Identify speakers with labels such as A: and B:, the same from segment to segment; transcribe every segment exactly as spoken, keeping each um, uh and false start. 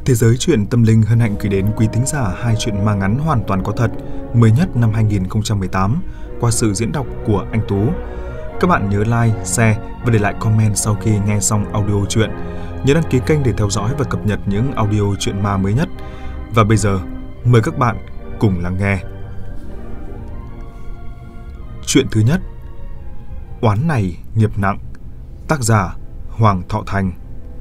A: Thế giới truyện tâm linh hân hạnh gửi đến quý thính giả hai truyện ma ngắn hoàn toàn có thật, mới nhất năm hai nghìn không trăm mười tám qua sự diễn đọc của anh Tú. Các bạn nhớ like, share và để lại comment sau khi nghe xong audio truyện. Nhớ đăng ký kênh để theo dõi và cập nhật những audio truyện ma mới nhất. Và bây giờ, mời các bạn cùng lắng nghe. Chuyện thứ nhất: Oán này nghiệp nặng. Tác giả Hoàng Thọ Thành.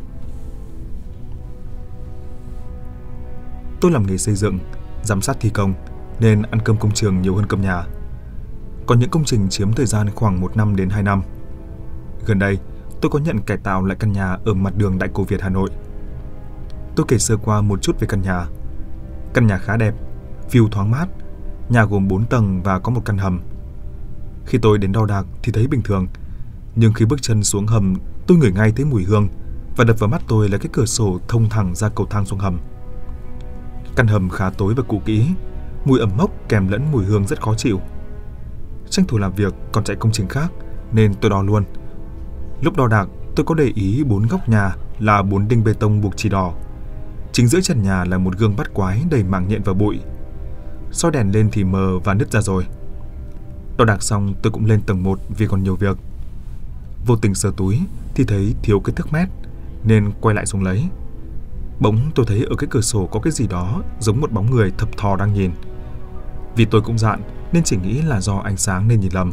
A: Tôi làm nghề xây dựng, giám sát thi công nên ăn cơm công trường nhiều hơn cơm nhà. Còn những công trình chiếm thời gian khoảng một năm đến hai năm. Gần đây, tôi có nhận cải tạo lại căn nhà ở mặt đường Đại Cổ Việt, Hà Nội. Tôi kể sơ qua một chút về căn nhà. Căn nhà khá đẹp, view thoáng mát. Nhà gồm bốn tầng và có một căn hầm. Khi tôi đến đo đạc thì thấy bình thường, nhưng khi bước chân xuống hầm, tôi ngửi ngay thấy mùi hương và đập vào mắt tôi là cái cửa sổ thông thẳng ra cầu thang xuống hầm. Căn hầm khá tối và cũ kỹ, mùi ẩm mốc kèm lẫn mùi hương rất khó chịu. Tranh thủ làm việc còn chạy công trình khác nên tôi đo luôn. Lúc đo đạc, tôi có để ý bốn góc nhà là bốn đinh bê tông buộc chì đỏ. Chính giữa trần nhà là một gương bắt quái đầy mảng nhện và bụi. Soi đèn lên thì mờ và nứt ra rồi. Đo đạc xong tôi cũng lên tầng một vì còn nhiều việc. Vô tình sờ túi thì thấy thiếu cái thước mét nên quay lại xuống lấy. Bỗng tôi thấy ở cái cửa sổ có cái gì đó giống một bóng người thập thò đang nhìn. Vì tôi cũng dạn nên chỉ nghĩ là do ánh sáng nên nhìn lầm.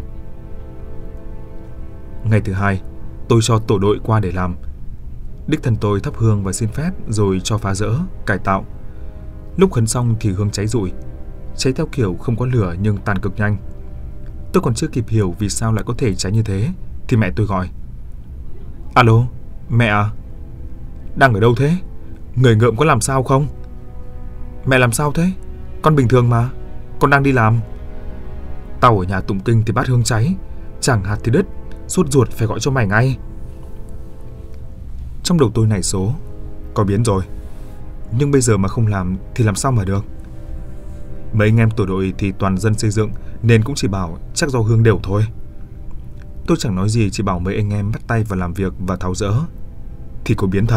A: Ngày thứ hai, tôi cho tổ đội qua để làm. Đích thân tôi thắp hương và xin phép rồi cho phá rỡ, cải tạo. Lúc khấn xong thì hương cháy rụi. Cháy theo kiểu không có lửa nhưng tàn cực nhanh. Tôi còn chưa kịp hiểu vì sao lại có thể cháy như thế thì mẹ tôi gọi. Alo, mẹ à? Đang ở đâu thế? Người ngợm có làm sao không? Mẹ làm sao thế? Con bình thường mà, con đang đi làm. Tao ở nhà tụng kinh thì bát hương cháy, chẳng hạt thì đứt, sốt ruột phải gọi cho mày ngay. Trong đầu tôi nảy số, có biến rồi. Nhưng bây giờ mà không làm thì làm sao mà được? Mấy anh em tổ đội thì toàn dân xây dựng nên cũng chỉ bảo chắc do hương đều thôi. Tôi chẳng nói gì, chỉ bảo mấy anh em bắt tay vào làm việc và tháo dỡ. Thì có biến thật.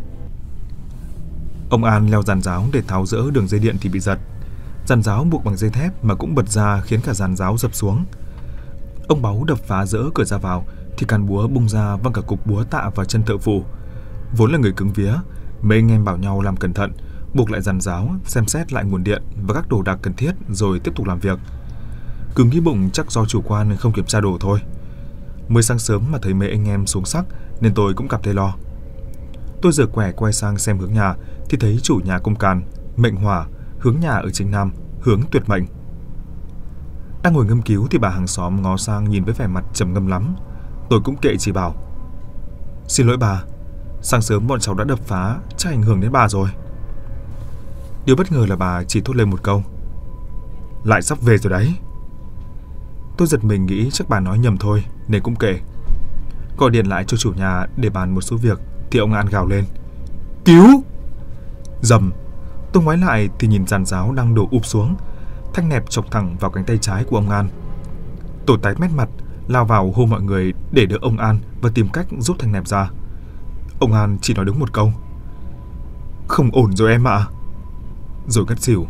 A: Ông An leo giàn giáo để tháo dỡ đường dây điện thì bị giật. Giàn giáo buộc bằng dây thép mà cũng bật ra khiến cả giàn giáo dập xuống. Ông Báu đập phá dỡ cửa ra vào thì cán búa bung ra văng cả cục búa tạ vào chân thợ phụ. Vốn là người cứng vía, mấy anh em bảo nhau làm cẩn thận, buộc lại giàn giáo, xem xét lại nguồn điện và các đồ đạc cần thiết rồi tiếp tục làm việc. Cứ nghĩ bụng chắc do chủ quan không kiểm tra đồ thôi. Mới sáng sớm mà thấy mấy anh em xuống sắc nên tôi cũng cảm thấy lo. Tôi giở quẻ quay sang xem hướng nhà thì thấy chủ nhà cung càn, mệnh hỏa, hướng nhà ở chính nam, hướng tuyệt mệnh. Đang ngồi ngâm cứu thì bà hàng xóm ngó sang nhìn với vẻ mặt trầm ngâm lắm. Tôi cũng kệ chỉ bảo: Xin lỗi bà, sáng sớm bọn cháu đã đập phá, chắc ảnh hưởng đến bà rồi. Điều bất ngờ là bà chỉ thốt lên một câu: Lại sắp về rồi đấy. Tôi giật mình nghĩ chắc bà nói nhầm thôi nên cũng kệ. Gọi điện lại cho chủ nhà để bàn một số việc thì ông An gào lên: Cứu! Dầm. Tôi ngoái lại thì nhìn giàn giáo đang đổ ụp xuống. Thanh nẹp chọc thẳng vào cánh tay trái của ông An. Tôi tái mét mặt, lao vào hô mọi người để đỡ ông An và tìm cách rút thanh nẹp ra. Ông An chỉ nói đúng một câu: Không ổn rồi em ạ. Rồi ngất xỉu.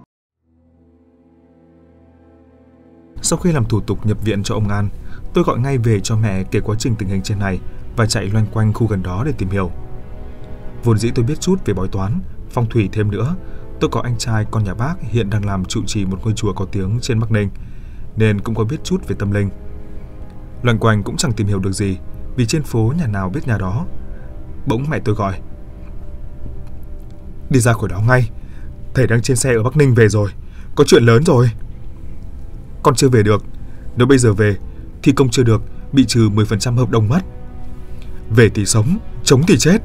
A: Sau khi làm thủ tục nhập viện cho ông An, tôi gọi ngay về cho mẹ kể quá trình tình hình trên này và chạy loanh quanh khu gần đó để tìm hiểu. Vốn dĩ tôi biết chút về bói toán, phong thủy thêm nữa. Tôi có anh trai con nhà bác hiện đang làm trụ trì một ngôi chùa có tiếng trên Bắc Ninh, nên cũng có biết chút về tâm linh. Loanh quanh cũng chẳng tìm hiểu được gì, vì trên phố nhà nào biết nhà đó. Bỗng mẹ tôi gọi: Đi ra khỏi đó ngay, thầy đang trên xe ở Bắc Ninh về rồi, có chuyện lớn rồi. Con chưa về được, nếu bây giờ về thi công chưa được, bị trừ mười phần trăm hợp đồng mất. Về thì sống, chống thì chết.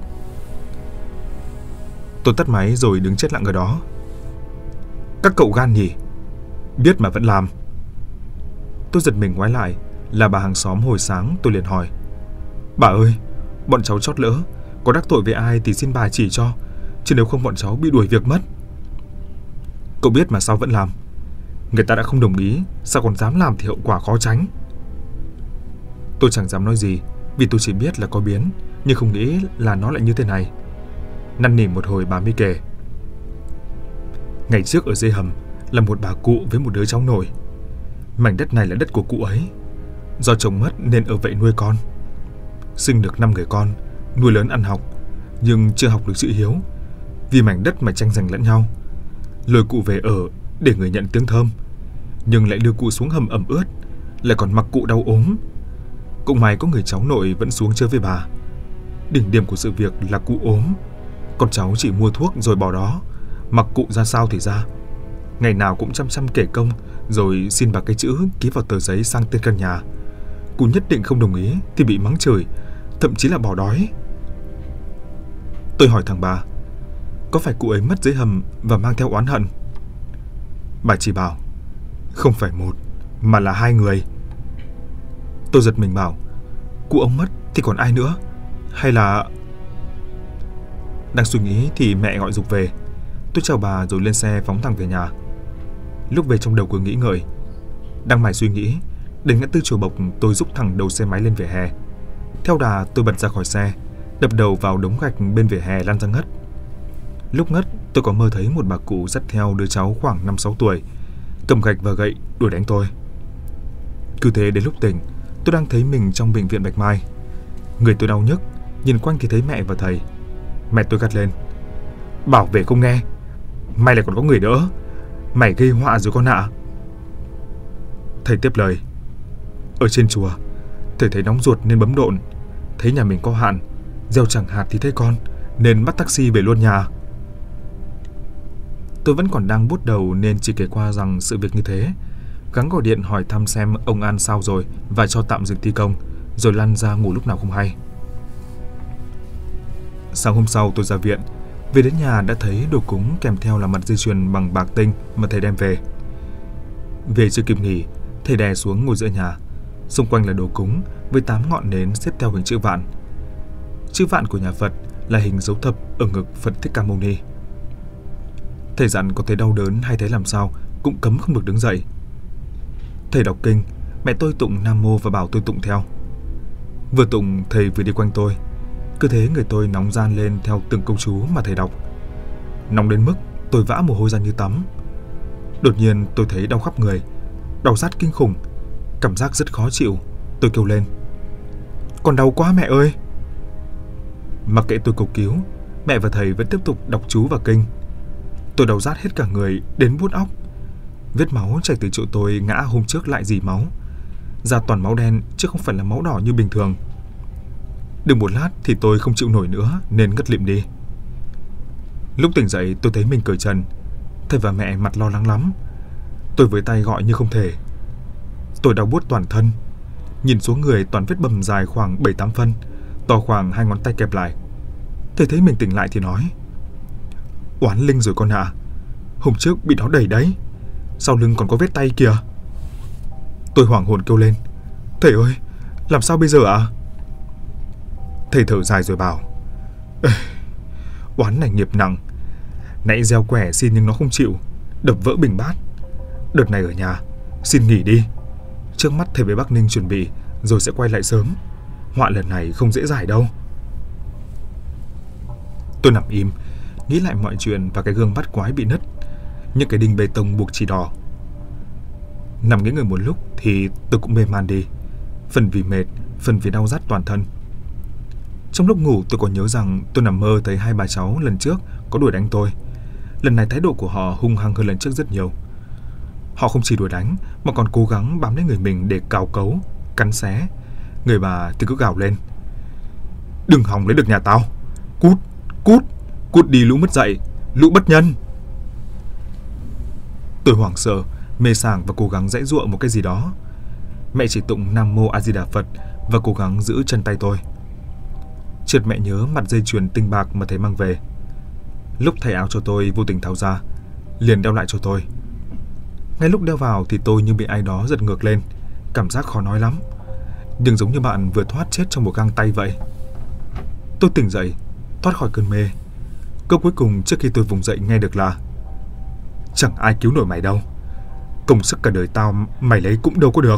A: Tôi tắt máy rồi đứng chết lặng ở đó. Các cậu gan nhỉ, biết mà vẫn làm. Tôi giật mình ngoái lại, là bà hàng xóm hồi sáng. Tôi liền hỏi: Bà ơi, bọn cháu chót lỡ, có đắc tội với ai thì xin bà chỉ cho, chứ nếu không bọn cháu bị đuổi việc mất. Cậu biết mà sao vẫn làm? Người ta đã không đồng ý, sao còn dám làm thì hậu quả khó tránh. Tôi chẳng dám nói gì, vì tôi chỉ biết là có biến, nhưng không nghĩ là nó lại như thế này. Năn nỉ một hồi bà mới kể. Ngày trước ở dưới hầm là một bà cụ với một đứa cháu nội. Mảnh đất này là đất của cụ ấy. Do chồng mất nên ở vậy nuôi con. Sinh được năm người con, nuôi lớn ăn học, nhưng chưa học được chữ hiếu. Vì mảnh đất mà tranh giành lẫn nhau. Lôi cụ về ở để người nhận tiếng thơm, nhưng lại đưa cụ xuống hầm ẩm ướt, lại còn mặc cụ đau ốm. Cũng may có người cháu nội vẫn xuống chơi với bà. Đỉnh điểm của sự việc là cụ ốm, con cháu chỉ mua thuốc rồi bỏ đó, mặc cụ ra sao thì ra. Ngày nào cũng chăm chăm kể công, rồi xin bà cái chữ ký vào tờ giấy sang tên căn nhà. Cụ nhất định không đồng ý thì bị mắng chửi, thậm chí là bỏ đói. Tôi hỏi thằng bà, có phải cụ ấy mất dưới hầm và mang theo oán hận? Bà chỉ bảo, không phải một, mà là hai người. Tôi giật mình bảo, cụ ông mất thì còn ai nữa? Hay là... Đang suy nghĩ thì mẹ gọi giục về. Tôi chào bà rồi lên xe phóng thẳng về nhà. Lúc về trong đầu cứ nghĩ ngợi. Đang mải suy nghĩ, đến ngã tư Chùa Bộc tôi rúc thẳng đầu xe máy lên vỉa hè. Theo đà tôi bật ra khỏi xe, đập đầu vào đống gạch bên vỉa hè lăn ra ngất. Lúc ngất tôi có mơ thấy một bà cụ dắt theo đứa cháu khoảng năm sáu tuổi, cầm gạch và gậy đuổi đánh tôi. Cứ thế đến lúc tỉnh, tôi đang thấy mình trong bệnh viện Bạch Mai. Người tôi đau nhức, nhìn quanh thì thấy mẹ và thầy. Mẹ tôi gắt lên, bảo về không nghe, mày lại còn có người đỡ, mày gây họa rồi con ạ. Thầy tiếp lời, ở trên chùa thầy thấy nóng ruột nên bấm độn, thấy nhà mình có hạn, gieo chẳng hạt thì thấy con, nên bắt taxi về luôn nhà. Tôi vẫn còn đang bút đầu nên chỉ kể qua rằng sự việc như thế, gắng gọi điện hỏi thăm xem ông An sao rồi và cho tạm dừng thi công, rồi lăn ra ngủ lúc nào không hay. Sáng hôm sau tôi ra viện, về đến nhà đã thấy đồ cúng kèm theo là mặt dây chuyền bằng bạc tinh mà thầy đem về. Về chưa kịp nghỉ, thầy đè xuống ngồi giữa nhà, xung quanh là đồ cúng với tám ngọn nến xếp theo hình chữ vạn. Chữ vạn của nhà Phật là hình dấu thập ở ngực Phật Thích Ca Mâu Ni. Thầy dặn có thấy đau đớn hay thấy làm sao cũng cấm không được đứng dậy. Thầy đọc kinh, mẹ tôi tụng Nam Mô và bảo tôi tụng theo. Vừa tụng thầy vừa đi quanh tôi. Cứ thế người tôi nóng ran lên theo từng câu chú mà thầy đọc. Nóng đến mức tôi vã mồ hôi ra như tắm. Đột nhiên tôi thấy đau khắp người, đau rát kinh khủng, cảm giác rất khó chịu. Tôi kêu lên, còn đau quá mẹ ơi. Mặc kệ tôi cầu cứu, mẹ và thầy vẫn tiếp tục đọc chú và kinh. Tôi đau rát hết cả người đến buốt óc. Vết máu chảy từ chỗ tôi ngã hôm trước lại dì máu, da toàn máu đen chứ không phải là máu đỏ như bình thường. Được một lát thì tôi không chịu nổi nữa nên ngất lịm đi. Lúc tỉnh dậy tôi thấy mình cởi trần. Thầy và mẹ mặt lo lắng lắm. Tôi với tay gọi như không thể. Tôi đau buốt toàn thân. Nhìn xuống người toàn vết bầm dài khoảng bảy tám phân, to khoảng hai ngón tay kẹp lại. Thầy thấy mình tỉnh lại thì nói, oán linh rồi con ạ. À. Hôm trước bị nó đẩy đấy, sau lưng còn có vết tay kìa. Tôi hoảng hồn kêu lên, thầy ơi, làm sao bây giờ ạ? À? Thầy thở dài rồi bảo, oán này nghiệp nặng. Nãy gieo quẻ xin nhưng nó không chịu, đập vỡ bình bát. Đợt này ở nhà, xin nghỉ đi. Trước mắt thầy về Bắc Ninh chuẩn bị, rồi sẽ quay lại sớm. Họa lần này không dễ giải đâu. Tôi nằm im, nghĩ lại mọi chuyện và cái gương bắt quái bị nứt, những cái đinh bê tông buộc chỉ đỏ. Nằm nghĩ người một lúc thì tôi cũng mê man đi, phần vì mệt, phần vì đau rát toàn thân. Trong lúc ngủ tôi còn nhớ rằng tôi nằm mơ thấy hai bà cháu lần trước có đuổi đánh tôi. Lần này thái độ của họ hung hăng hơn lần trước rất nhiều. Họ không chỉ đuổi đánh mà còn cố gắng bám lấy người mình để cào cấu, cắn xé. Người bà thì cứ gào lên, đừng hòng lấy được nhà tao. Cút, cút, cút đi lũ mất dạy, lũ bất nhân. Tôi hoảng sợ, mê sảng và cố gắng giãy giụa một cái gì đó. Mẹ chỉ tụng Nam Mô A Di Đà Phật và cố gắng giữ chân tay tôi. Chợt mẹ nhớ mặt dây chuyền tinh bạc mà thầy mang về. Lúc thầy áo cho tôi vô tình tháo ra, liền đeo lại cho tôi. Ngay lúc đeo vào thì tôi như bị ai đó giật ngược lên, cảm giác khó nói lắm, nhưng giống như bạn vừa thoát chết trong một găng tay vậy. Tôi tỉnh dậy, thoát khỏi cơn mê. Câu cuối cùng trước khi tôi vùng dậy nghe được là, chẳng ai cứu nổi mày đâu, công sức cả đời tao mày lấy cũng đâu có được.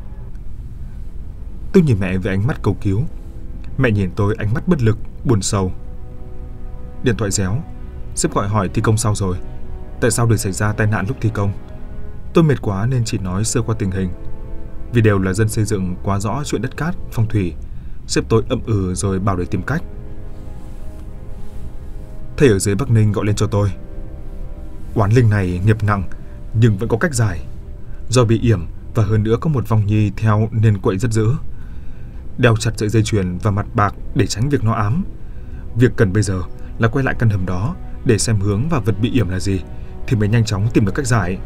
A: Tôi nhìn mẹ với ánh mắt cầu cứu. Mẹ nhìn tôi ánh mắt bất lực, buồn sầu. Điện thoại réo. Sếp gọi hỏi thi công sao rồi, tại sao để xảy ra tai nạn lúc thi công. Tôi mệt quá nên chỉ nói sơ qua tình hình. Vì đều là dân xây dựng quá rõ chuyện đất cát, phong thủy, sếp tôi ậm ừ rồi bảo để tìm cách. Thầy ở dưới Bắc Ninh gọi lên cho tôi. Oán linh này nghiệp nặng nhưng vẫn có cách giải. Do bị yểm và hơn nữa có một vong nhi theo nên quậy rất dữ. Đeo chặt sợi dây chuyền và mặt bạc để tránh việc nó ám. Việc cần bây giờ là quay lại căn hầm đó để xem hướng và vật bị yểm là gì thì mới nhanh chóng tìm được cách giải.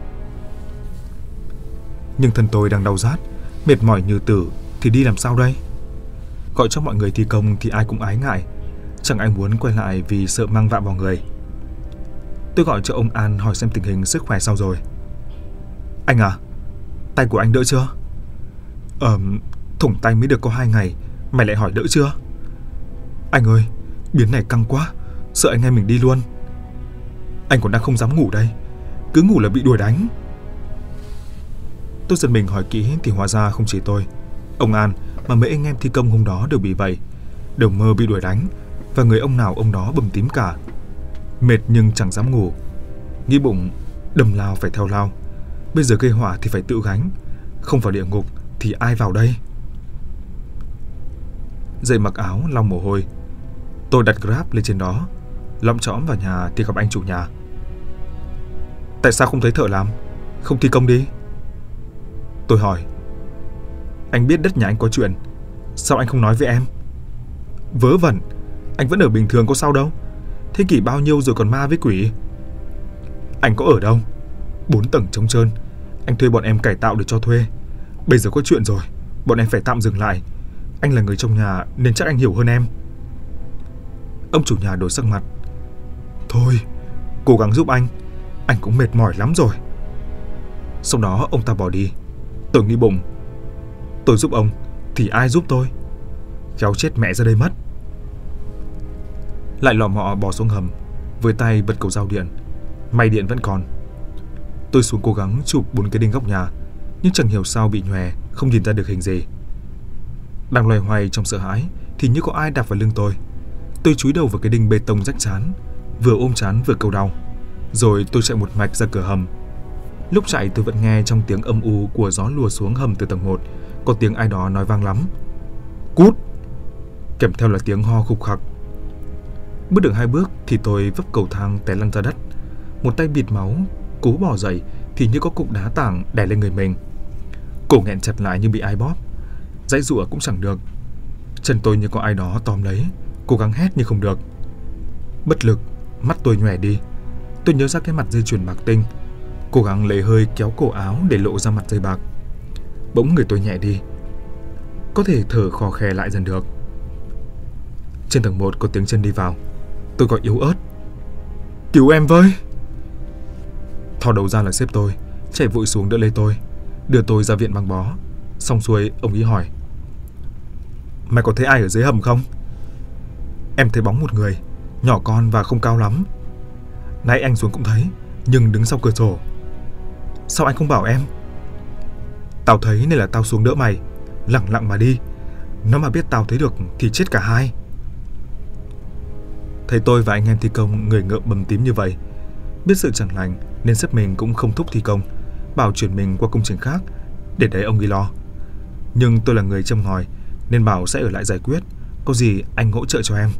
A: Nhưng thân tôi đang đau rát, mệt mỏi như tử thì đi làm sao đây? Gọi cho mọi người thi công thì ai cũng ái ngại, chẳng ai muốn quay lại vì sợ mang vạ vào người. Tôi gọi cho ông An hỏi xem tình hình sức khỏe sao rồi. Anh à, tay của anh đỡ chưa? Ờ, thủng tay mới được có hai ngày, mày lại hỏi đỡ chưa? Anh ơi, biến này căng quá, sợ anh em mình đi luôn. Anh còn đang không dám ngủ đây, cứ ngủ là bị đuổi đánh. Tôi giật mình hỏi kỹ thì hóa ra không chỉ tôi, ông An mà mấy anh em thi công hôm đó đều bị vậy, đều mơ bị đuổi đánh và người ông nào ông đó bầm tím cả. Mệt nhưng chẳng dám ngủ, nghĩ bụng đâm lao phải theo lao, bây giờ gây hỏa thì phải tự gánh, không vào địa ngục thì ai vào đây? Dậy mặc áo lau mồ hôi, tôi đặt Grab lên trên đó, lõm chõm vào nhà thì gặp anh chủ nhà. Tại sao không thấy thợ làm, không thi công đi? Tôi hỏi. Anh biết đất nhà anh có chuyện, sao anh không nói với em? Vớ vẩn, anh vẫn ở bình thường có sao đâu. Thế kỷ bao nhiêu rồi còn ma với quỷ? Anh có ở đâu? Bốn tầng trống trơn, anh thuê bọn em cải tạo để cho thuê. Bây giờ có chuyện rồi, bọn em phải tạm dừng lại. Anh là người trong nhà nên chắc anh hiểu hơn em. Ông chủ nhà đổi sắc mặt. Thôi, cố gắng giúp anh, anh cũng mệt mỏi lắm rồi. Sau đó ông ta bỏ đi. Tôi nghĩ bụng, tôi giúp ông thì ai giúp tôi? Khéo chết mẹ ra đây mất. Lại lọ mọ bò xuống hầm, với tay bật cầu giao điện. May điện vẫn còn. Tôi xuống cố gắng chụp bốn cái đinh góc nhà, nhưng chẳng hiểu sao bị nhòe, không nhìn ra được hình gì. Đang loay hoay trong sợ hãi thì như có ai đạp vào lưng tôi. Tôi chúi đầu vào cái đinh bê tông rách chán, vừa ôm chán vừa kêu đau. Rồi tôi chạy một mạch ra cửa hầm. Lúc chạy tôi vẫn nghe trong tiếng âm u của gió lùa xuống hầm từ tầng một, có tiếng ai đó nói vang lắm. Cút! Kèm theo là tiếng ho khục khặc. Bước được hai bước thì tôi vấp cầu thang té lăn ra đất. Một tay bịt máu, cố bò dậy thì như có cục đá tảng đè lên người mình. Cổ nghẹn chặt lại như bị ai bóp, giãy giụa cũng chẳng được. Chân tôi như có ai đó tóm lấy, cố gắng hét nhưng không được. Bất lực, mắt tôi nhòe đi. Tôi nhớ ra cái mặt dây chuyền bạc tinh, cố gắng lấy hơi kéo cổ áo để lộ ra mặt dây bạc. Bỗng người tôi nhẹ đi, có thể thở khò khè lại dần được. Trên tầng một có tiếng chân đi vào. Tôi gọi yếu ớt. Cứu em với! Thò đầu ra là sếp tôi, chạy vội xuống đỡ lấy tôi, đưa tôi ra viện băng bó. Xong xuôi ông ý hỏi. Mày có thấy ai ở dưới hầm không? Em thấy bóng một người, nhỏ con và không cao lắm. Nãy anh xuống cũng thấy, nhưng đứng sau cửa sổ. Sao anh không bảo em? Tao thấy nên là tao xuống đỡ mày, lặng lặng mà đi. Nó mà biết tao thấy được thì chết cả hai. Thấy tôi và anh em thi công người ngợm bầm tím như vậy, biết sự chẳng lành nên sếp mình cũng không thúc thi công, bảo chuyển mình qua công trình khác để đấy ông ấy lo. Nhưng tôi là người châm ngòi nên bảo sẽ ở lại giải quyết, có gì anh hỗ trợ cho em.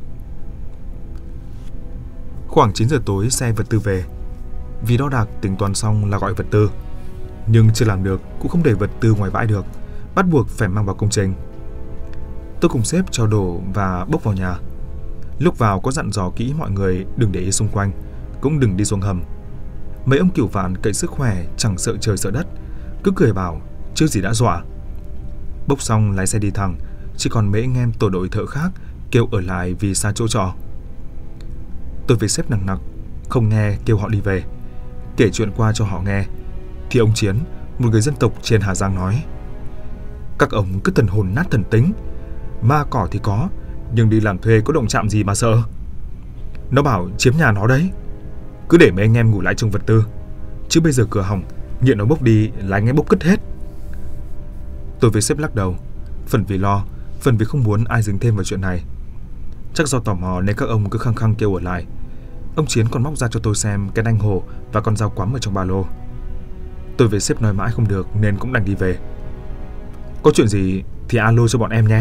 A: Khoảng chín giờ tối xe vật tư về. Vì đo đạc tính toán xong là gọi vật tư, nhưng chưa làm được cũng không để vật tư ngoài bãi được, bắt buộc phải mang vào công trình. Tôi cùng sếp cho đổ và bốc vào nhà. Lúc vào có dặn dò kỹ mọi người đừng để ý xung quanh, cũng đừng đi xuống hầm. Mấy ông cửu vạn cậy sức khỏe chẳng sợ trời sợ đất, cứ cười bảo chưa gì đã dọa. Bốc xong lái xe đi thẳng, chỉ còn mấy anh em tổ đội thợ khác kêu ở lại vì xa chỗ trọ. Tôi với sếp nặng nặc, không nghe kêu họ đi về. Kể chuyện qua cho họ nghe thì ông Chiến, một người dân tộc trên Hà Giang nói: các ông cứ thần hồn nát thần tính, ma cỏ thì có, nhưng đi làm thuê có động chạm gì mà sợ. Nó bảo chiếm nhà nó đấy, cứ để mấy anh em ngủ lại trong vật tư, chứ bây giờ cửa hỏng, nghiện nó bốc đi là anh em bốc cất hết. Tôi với sếp lắc đầu, phần vì lo, phần vì không muốn ai dính thêm vào chuyện này. Chắc do tò mò nên các ông cứ khăng khăng kêu ở lại, Ông Chiến còn móc ra cho tôi xem cái nanh hổ và con dao quắm ở trong ba lô. Tôi về sếp nói mãi không được nên cũng đành đi về. Có chuyện gì thì alo cho bọn em nhé.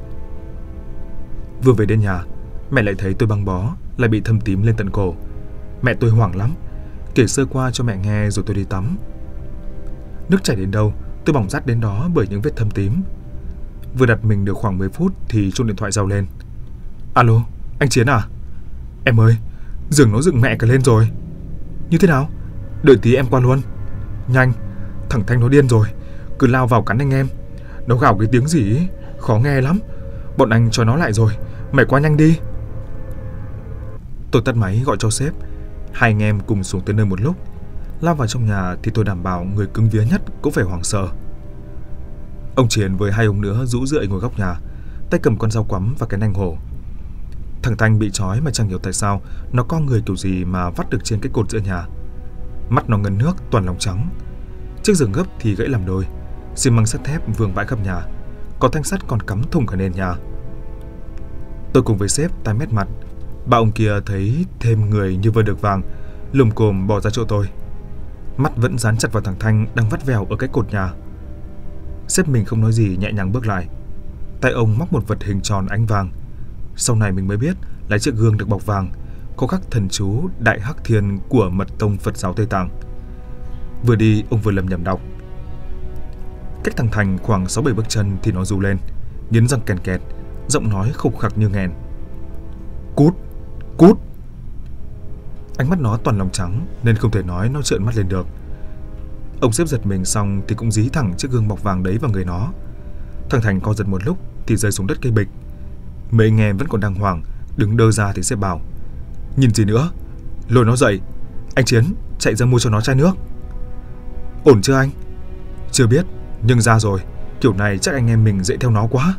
A: Vừa về đến nhà, mẹ lại thấy tôi băng bó, lại bị thâm tím lên tận cổ. Mẹ tôi hoảng lắm, kể sơ qua cho mẹ nghe rồi tôi đi tắm. Nước chảy đến đâu, tôi bỏng rát đến đó bởi những vết thâm tím. Vừa đặt mình được khoảng mười phút thì chuông điện thoại reo lên. Alo, anh Chiến à? Em ơi, giường nó dựng mẹ cả lên rồi. Như thế nào? Đợi tí em qua luôn. Nhanh, thằng Thanh nó điên rồi, cứ lao vào cắn anh em. Nó gào cái tiếng gì ấy, khó nghe lắm. Bọn anh cho nó lại rồi, mày qua nhanh đi. Tôi tắt máy gọi cho sếp. Hai anh em cùng xuống tới nơi một lúc. Lao vào trong nhà thì tôi đảm bảo người cứng vía nhất cũng phải hoảng sợ. Ông Chiến với hai ông nữa rũ rượi ngồi góc nhà, tay cầm con dao quắm và cái nanh hổ. Thằng Thanh bị trói mà chẳng hiểu tại sao nó co người kiểu gì mà vắt được trên cái cột giữa nhà. Mắt nó ngấn nước toàn lòng trắng. Chiếc giường gấp thì gãy làm đôi, xi măng sắt thép vương vãi khắp nhà, có thanh sắt còn cắm thủng cả nền nhà. Tôi cùng với sếp tái mét mặt. Ba ông kia thấy thêm người như vừa được vàng, lùm cồm bò ra chỗ tôi. Mắt vẫn dán chặt vào thằng Thanh đang vắt vèo ở cái cột nhà. Sếp mình không nói gì, nhẹ nhàng bước lại. Tay ông móc một vật hình tròn ánh vàng. Sau này mình mới biết là chiếc gương được bọc vàng, có khắc thần chú Đại Hắc Thiên của Mật tông Phật giáo Tây Tạng. Vừa đi ông vừa lầm nhầm đọc. Cách thằng Thành khoảng sáu bảy bước chân thì nó rú lên, nghiến răng kèn kẹt, giọng nói khục khặc như nghẹn. Cút, cút. Ánh mắt nó toàn lòng trắng nên không thể nói nó trợn mắt lên được. Ông sếp giật mình xong thì cũng dí thẳng chiếc gương bọc vàng đấy vào người nó. Thằng Thành co giật một lúc thì rơi xuống đất cây bịch. Mấy anh em vẫn còn đang hoảng, đứng đơ ra thì sếp bảo: Nhìn gì nữa, lôi nó dậy. Anh Chiến chạy ra mua cho nó chai nước. Ổn chưa anh? Chưa biết, nhưng ra rồi, kiểu này chắc anh em mình dễ theo nó quá.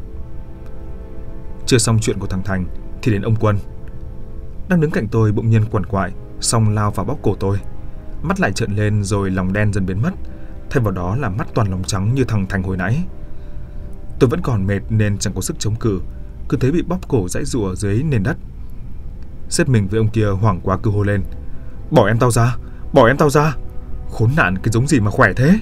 A: Chưa xong chuyện của thằng Thành thì đến ông Quân. Đang đứng cạnh tôi bỗng nhiên quằn quại, xong lao vào bóp cổ tôi. Mắt lại trợn lên rồi lòng đen dần biến mất, thay vào đó là mắt toàn lòng trắng như thằng Thành hồi nãy. Tôi vẫn còn mệt nên chẳng có sức chống cự, cứ thế bị bóp cổ giãy giụa dưới nền đất. Sếp mình với ông kia hoảng quá cứ hô lên: Bỏ em tao ra, bỏ em tao ra. Khốn nạn cái giống gì mà khỏe thế.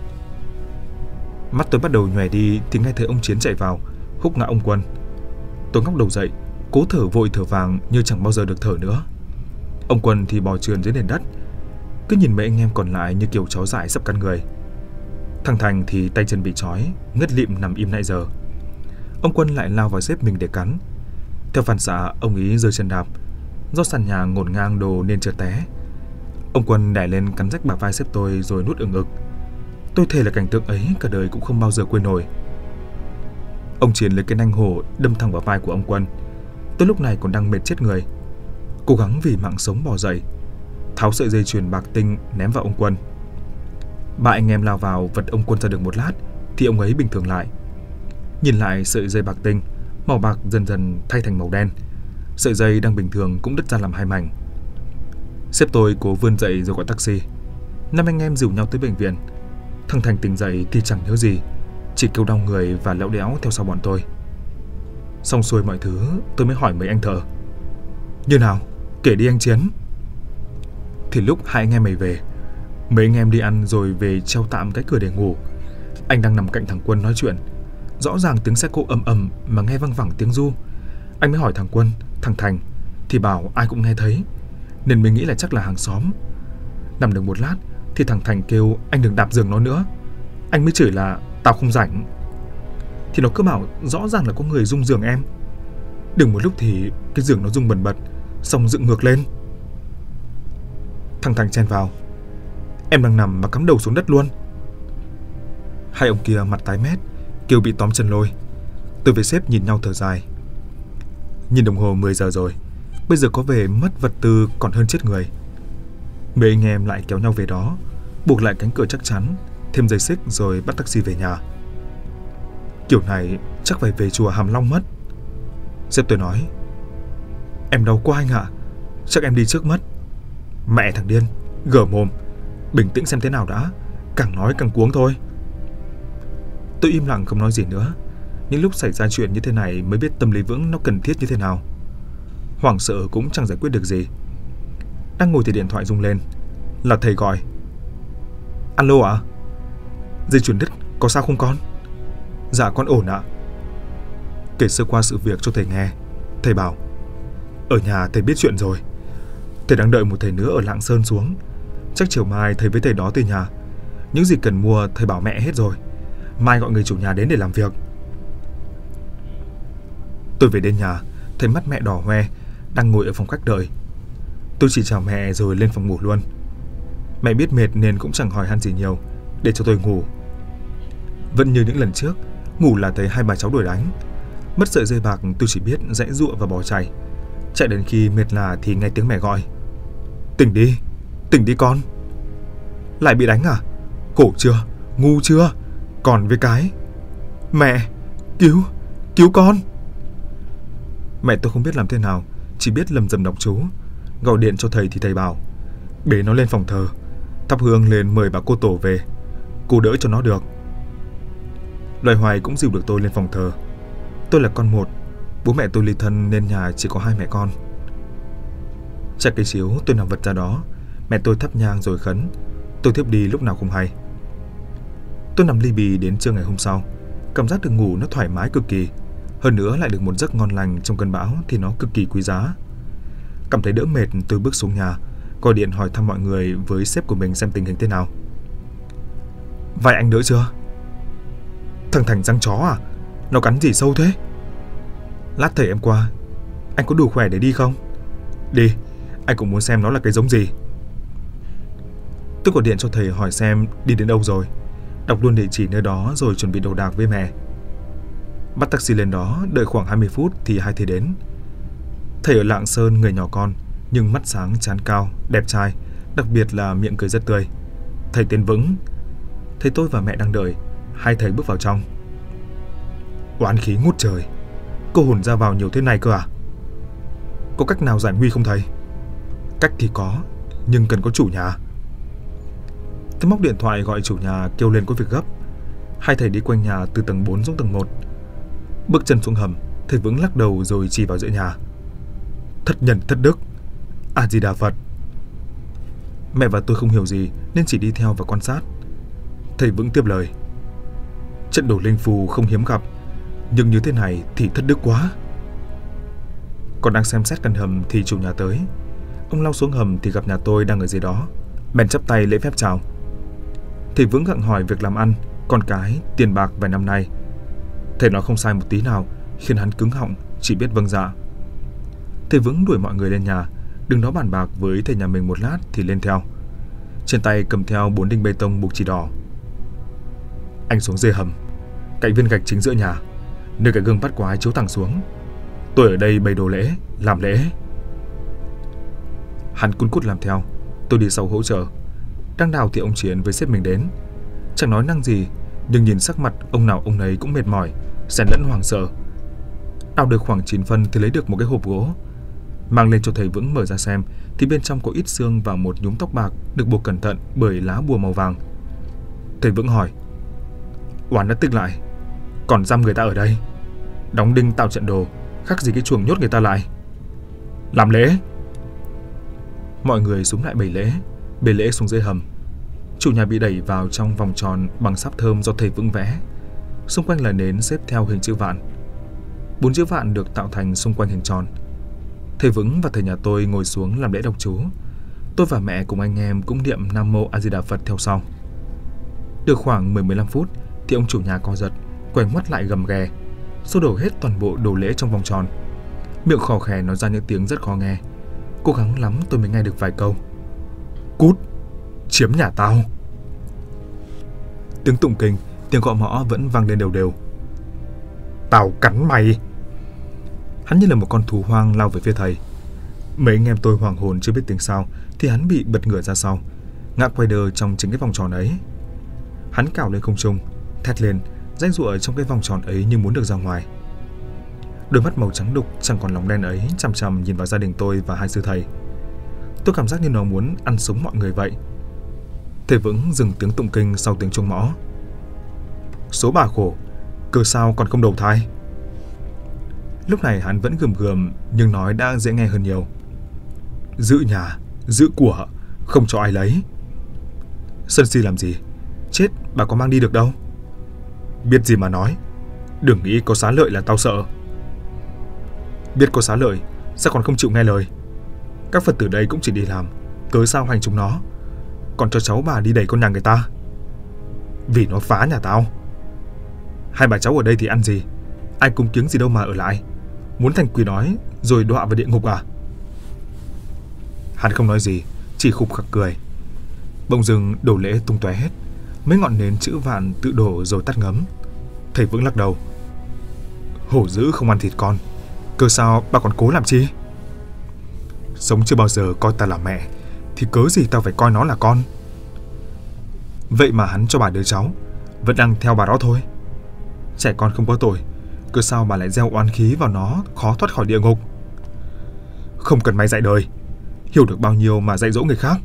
A: Mắt tôi bắt đầu nhòe đi thì nghe thấy ông Chiến chạy vào, húc ngã ông Quân. Tôi ngóc đầu dậy, cố thở vội thở vàng như chẳng bao giờ được thở nữa. Ông Quân thì bò trườn dưới nền đất, cứ nhìn mấy anh em còn lại như kiểu chó dại sắp cắn người. Thằng Thành thì tay chân bị trói, ngất lịm nằm im nãy giờ. Ông Quân lại lao vào sếp mình để cắn. Theo phản xạ, ông ý giơ chân đạp. Do sàn nhà ngổn ngang đồ nên trượt té. Ông Quân đè lên cắn rách bả vai sếp tôi rồi nuốt ở ngực. Tôi thề là cảnh tượng ấy cả đời cũng không bao giờ quên nổi. Ông Chiến lấy cái nanh hổ đâm thẳng vào vai của ông Quân. Tôi lúc này còn đang mệt chết người, cố gắng vì mạng sống bò dậy, tháo sợi dây chuyền bạc tinh ném vào ông Quân. Ba anh em lao vào vật ông Quân ra được một lát thì ông ấy bình thường lại. Nhìn lại sợi dây bạc tinh, màu bạc dần dần thay thành màu đen. Sợi dây đang bình thường cũng đứt ra làm hai mảnh. Sếp tôi cố vươn dậy rồi gọi taxi. Năm anh em dìu nhau tới bệnh viện. Thằng Thành tỉnh dậy thì chẳng nhớ gì, chỉ kêu đau người và lẽo đẽo theo sau bọn tôi. Xong xuôi mọi thứ, tôi mới hỏi mấy anh thợ: Như nào? Kể đi anh Chiến. Thì lúc hai anh em mày về, mấy anh em đi ăn rồi về treo tạm cái cửa để ngủ. Anh đang nằm cạnh thằng Quân nói chuyện. Rõ ràng tiếng xe cộ ầm ầm mà nghe văng vẳng tiếng ru. Anh mới hỏi thằng Quân, thằng Thành thì bảo ai cũng nghe thấy, nên mình nghĩ là chắc là hàng xóm. Nằm được một lát thì thằng Thành kêu anh đừng đạp giường nó nữa. Anh mới chửi là tao không rảnh. Thì nó cứ bảo rõ ràng là có người rung giường em. Đừng một lúc thì cái giường nó rung bần bật, xong dựng ngược lên. Thằng Thành chen vào: Em đang nằm mà cắm đầu xuống đất luôn. Hai ông kia mặt tái mét, kêu bị tóm chân lôi. Tôi với sếp nhìn nhau thở dài. Nhìn đồng hồ mười giờ rồi, bây giờ có về mất vật tư còn hơn chết người. Mấy anh em lại kéo nhau về đó, buộc lại cánh cửa chắc chắn, thêm dây xích rồi bắt taxi về nhà. Kiểu này chắc phải về chùa Hàm Long mất. Sếp tôi nói: Em đau quá anh ạ, chắc em đi trước mất. Mẹ thằng điên, gở mồm, bình tĩnh xem thế nào đã, càng nói càng cuống thôi. Tôi im lặng không nói gì nữa. Những lúc xảy ra chuyện như thế này mới biết tâm lý vững nó cần thiết như thế nào. Hoảng sợ cũng chẳng giải quyết được gì. Đang ngồi thì điện thoại rung lên. Là thầy gọi. Alo ạ? À? Dây chuyền đứt, có sao không con? Dạ con ổn ạ. Kể sơ qua sự việc cho thầy nghe. Thầy bảo, ở nhà thầy biết chuyện rồi. Thầy đang đợi một thầy nữa ở Lạng Sơn xuống. Chắc chiều mai thầy với thầy đó từ nhà. Những gì cần mua thầy bảo mẹ hết rồi. Mai gọi người chủ nhà đến để làm việc. Tôi về đến nhà, thấy mắt mẹ đỏ hoe, đang ngồi ở phòng khách đợi. Tôi chỉ chào mẹ rồi lên phòng ngủ luôn. Mẹ biết mệt nên cũng chẳng hỏi han gì nhiều, để cho tôi ngủ. Vẫn như những lần trước, ngủ là thấy hai bà cháu đuổi đánh. Mất sợi dây bạc tôi chỉ biết giãy giụa và bỏ chạy. Chạy đến khi mệt lả thì nghe tiếng mẹ gọi. Tỉnh đi, tỉnh đi con. Lại bị đánh à? Khổ chưa, ngu chưa? Còn với cái mẹ, cứu, cứu con. Mẹ tôi không biết làm thế nào, chỉ biết lầm rầm đọc chú. Gọi điện cho thầy thì thầy bảo bế nó lên phòng thờ, thắp hương lên mời bà cô tổ về, cô đỡ cho nó được. Loài hoài cũng dìu được tôi lên phòng thờ. Tôi là con một, bố mẹ tôi ly thân nên nhà chỉ có hai mẹ con. Chạy cây chiếu tôi nằm vật ra đó, mẹ tôi thắp nhang rồi khấn. Tôi thiếp đi lúc nào không hay. Tôi nằm li bì đến trưa ngày hôm sau. Cảm giác được ngủ nó thoải mái cực kỳ. Hơn nữa lại được một giấc ngon lành trong cơn bão thì nó cực kỳ quý giá. Cảm thấy đỡ mệt, tôi bước xuống nhà, gọi điện hỏi thăm mọi người với sếp của mình xem tình hình thế nào. Vai anh đỡ chưa? Thằng Thành răng chó à? Nó cắn gì sâu thế? Lát thầy em qua. Anh có đủ khỏe để đi không? Đi, anh cũng muốn xem nó là cái giống gì. Tôi gọi điện cho thầy hỏi xem đi đến đâu rồi, đọc luôn địa chỉ nơi đó rồi chuẩn bị đồ đạc với mẹ. Bắt taxi lên đó, đợi khoảng hai mươi phút thì hai thầy đến. Thầy ở Lạng Sơn, người nhỏ con, nhưng mắt sáng, trán cao, đẹp trai, đặc biệt là miệng cười rất tươi. Thầy tên Vững. Thấy tôi và mẹ đang đợi, hai thầy bước vào trong. Oán khí ngút trời, cô hồn ra vào nhiều thế này cơ à? Có cách nào giải nguy không thầy? Cách thì có, nhưng cần có chủ nhà. Tôi móc điện thoại gọi chủ nhà kêu lên có việc gấp. Hai thầy đi quanh nhà từ tầng bốn xuống tầng một. Bước chân xuống hầm, thầy Vững lắc đầu rồi chỉ vào giữa nhà. Thất nhân thất đức, A Di Đà Phật. Mẹ và tôi không hiểu gì nên chỉ đi theo và quan sát. Thầy Vững tiếp lời. Trận đổ linh phù không hiếm gặp, nhưng như thế này thì thất đức quá. Còn đang xem xét căn hầm thì chủ nhà tới. Ông lao xuống hầm thì gặp nhà tôi đang ở dưới đó, bèn chắp tay lễ phép chào. Thầy Vững gặng hỏi việc làm ăn, con cái, tiền bạc vài năm nay. Thầy nói không sai một tí nào, khiến hắn cứng họng, chỉ biết vâng dạ. Thầy Vững đuổi mọi người lên nhà, đứng đó bàn bạc với thầy nhà mình một lát thì lên theo. Trên tay cầm theo bốn đinh bê tông buộc chỉ đỏ. Anh xuống dưới hầm, cạnh viên gạch chính giữa nhà, nơi cái gương bắt quái chiếu thẳng xuống. Tôi ở đây bày đồ lễ, làm lễ. Hắn cun cút làm theo, tôi đi sau hỗ trợ. Đang đào thì ông Chiến với sếp mình đến. Chẳng nói năng gì, nhưng nhìn sắc mặt ông nào ông nấy cũng mệt mỏi, xen lẫn hoảng sợ. Đào được khoảng chín phân thì lấy được một cái hộp gỗ, mang lên cho thầy Vững mở ra xem thì bên trong có ít xương và một nhúm tóc bạc được buộc cẩn thận bởi lá bùa màu vàng. Thầy Vững hỏi. Oán đã tích lại, còn giam người ta ở đây, đóng đinh tạo trận đồ, khác gì cái chuồng nhốt người ta lại. Làm lễ. Mọi người súng lại bày lễ, bày lễ xuống dưới hầm. Chủ nhà bị đẩy vào trong vòng tròn bằng sáp thơm do thầy Vững vẽ. Xung quanh là nến xếp theo hình chữ vạn. Bốn chữ vạn được tạo thành xung quanh hình tròn. Thầy Vững và thầy nhà tôi ngồi xuống làm lễ đọc chú. Tôi và mẹ cùng anh em cũng niệm Nam Mô A Di Đà Phật theo sau. Được khoảng mười đến mười lăm phút thì ông chủ nhà co giật, quay mắt lại gầm ghè, xô đổ hết toàn bộ đồ lễ trong vòng tròn. Miệng khò khè nói ra những tiếng rất khó nghe. Cố gắng lắm tôi mới nghe được vài câu. Cút, chiếm nhà tao. Tiếng tụng kinh, tiếng gõ mõ vẫn vang lên đều đều. Tao cắn mày. Hắn như là một con thú hoang lao về phía thầy. Mấy anh em tôi hoàng hồn chưa biết tiếng sao thì hắn bị bật ngửa ra sau, ngã quay đơ trong chính cái vòng tròn ấy. Hắn cào lên không trung, thét lên, giãy giụa trong cái vòng tròn ấy như muốn được ra ngoài. Đôi mắt màu trắng đục chẳng còn lòng đen ấy chằm chằm nhìn vào gia đình tôi và hai sư thầy. Tôi cảm giác như nó muốn ăn sống mọi người vậy. Thầy Vững dừng tiếng tụng kinh sau tiếng chuông mõ. Số bà khổ, cơ sao còn không đầu thai. Lúc này hắn vẫn gườm gườm nhưng nói đã dễ nghe hơn nhiều. Giữ nhà, Giữ của, không cho ai lấy. Sân si làm gì? Chết, bà có mang đi được đâu. Biết gì mà nói. Đừng nghĩ có xá lợi là tao sợ. Biết có xá lợi, sao còn không chịu nghe lời? Các Phật tử đây cũng chỉ đi làm, cớ sao hành chúng nó, còn cho cháu bà đi đẩy con nhà người ta. Vì nó phá nhà tao. Hai bà cháu ở đây thì ăn gì? Ai cúng kiếng gì đâu mà ở lại. Muốn thành quỷ đói rồi đọa vào địa ngục à? Hắn không nói gì, chỉ khục khặc cười. Bỗng dưng đồ lễ tung tóe hết, mấy ngọn nến chữ vạn tự đổ rồi tắt ngấm. Thầy Vững lắc đầu. Hổ dữ không ăn thịt con, cơ sao bà còn cố làm chi? Sống chưa bao giờ coi ta là mẹ, thì cớ gì tao phải coi nó là con. Vậy mà hắn cho bà đứa cháu, vẫn đang theo bà đó thôi. Trẻ con không có tội, cơ sao bà lại gieo oán khí vào nó, khó thoát khỏi địa ngục. Không cần mày dạy đời, hiểu được bao nhiêu mà dạy dỗ người khác.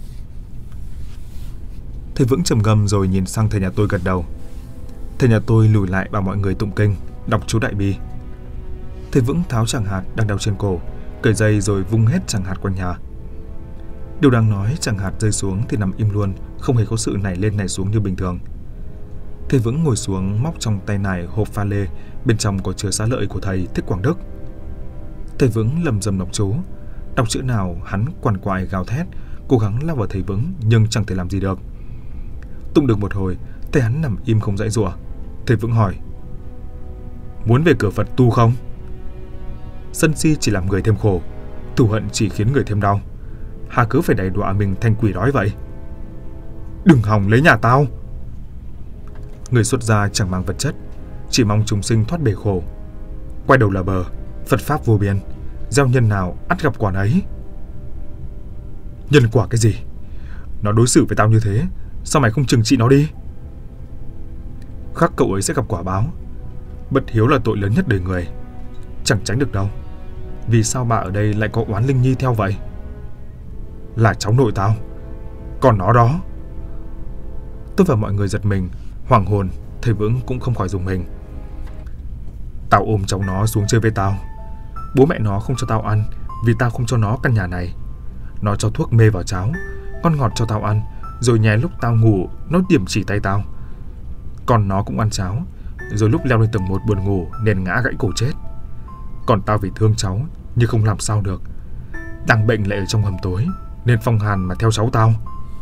A: Thầy Vững trầm ngâm rồi nhìn sang thầy nhà tôi gật đầu. Thầy nhà tôi lùi lại bảo mọi người tụng kinh, đọc chú đại bi. Thầy Vững tháo tràng hạt đang đeo trên cổ, cởi dây rồi vung hết tràng hạt quanh nhà. Điều đáng nói, tràng hạt rơi xuống thì nằm im luôn, không hề có sự nảy lên nảy xuống như bình thường. Thầy Vững ngồi xuống, móc trong tay nải hộp pha lê, bên trong có chứa xá lợi của thầy Thích Quảng Đức. Thầy Vững lầm rầm đọc chú, đọc chữ nào hắn quằn quại gào thét, cố gắng lao vào thầy Vững nhưng chẳng thể làm gì được. Tụng được một hồi, thấy hắn nằm im không giãy giụa. Thầy Vững hỏi: Muốn về cửa Phật tu không? Sân si chỉ làm người thêm khổ, thù hận chỉ khiến người thêm đau. Hà cứ phải đày đọa mình thành quỷ đói vậy? Đừng hòng lấy nhà tao. Người xuất gia chẳng mang vật chất, chỉ mong chúng sinh thoát bể khổ. Quay đầu là bờ, Phật pháp vô biên, gieo nhân nào ắt gặp quả ấy. Nhân quả cái gì? Nó đối xử với tao như thế, sao mày không trừng trị nó đi? Khắc cậu ấy sẽ gặp quả báo. Bất hiếu là tội lớn nhất đời người, chẳng tránh được đâu. Vì sao bà ở đây lại có oán linh nhi theo vậy? Là cháu nội tao, còn nó đó. Tôi và mọi người giật mình, hoảng hồn. Thầy Vững cũng không khỏi rùng mình. Tao ôm cháu nó xuống chơi với tao. Bố mẹ nó không cho tao ăn vì tao không cho nó căn nhà này. Nó cho thuốc mê vào cháo, con ngọt cho tao ăn, rồi nhé lúc tao ngủ nó điểm chỉ tay tao. Còn nó cũng ăn cháo, rồi lúc leo lên tầng một buồn ngủ nên ngã gãy cổ chết. Còn tao vì thương cháu nhưng không làm sao được. Đang bệnh lại ở trong hầm tối nên phong hàn mà theo cháu tao.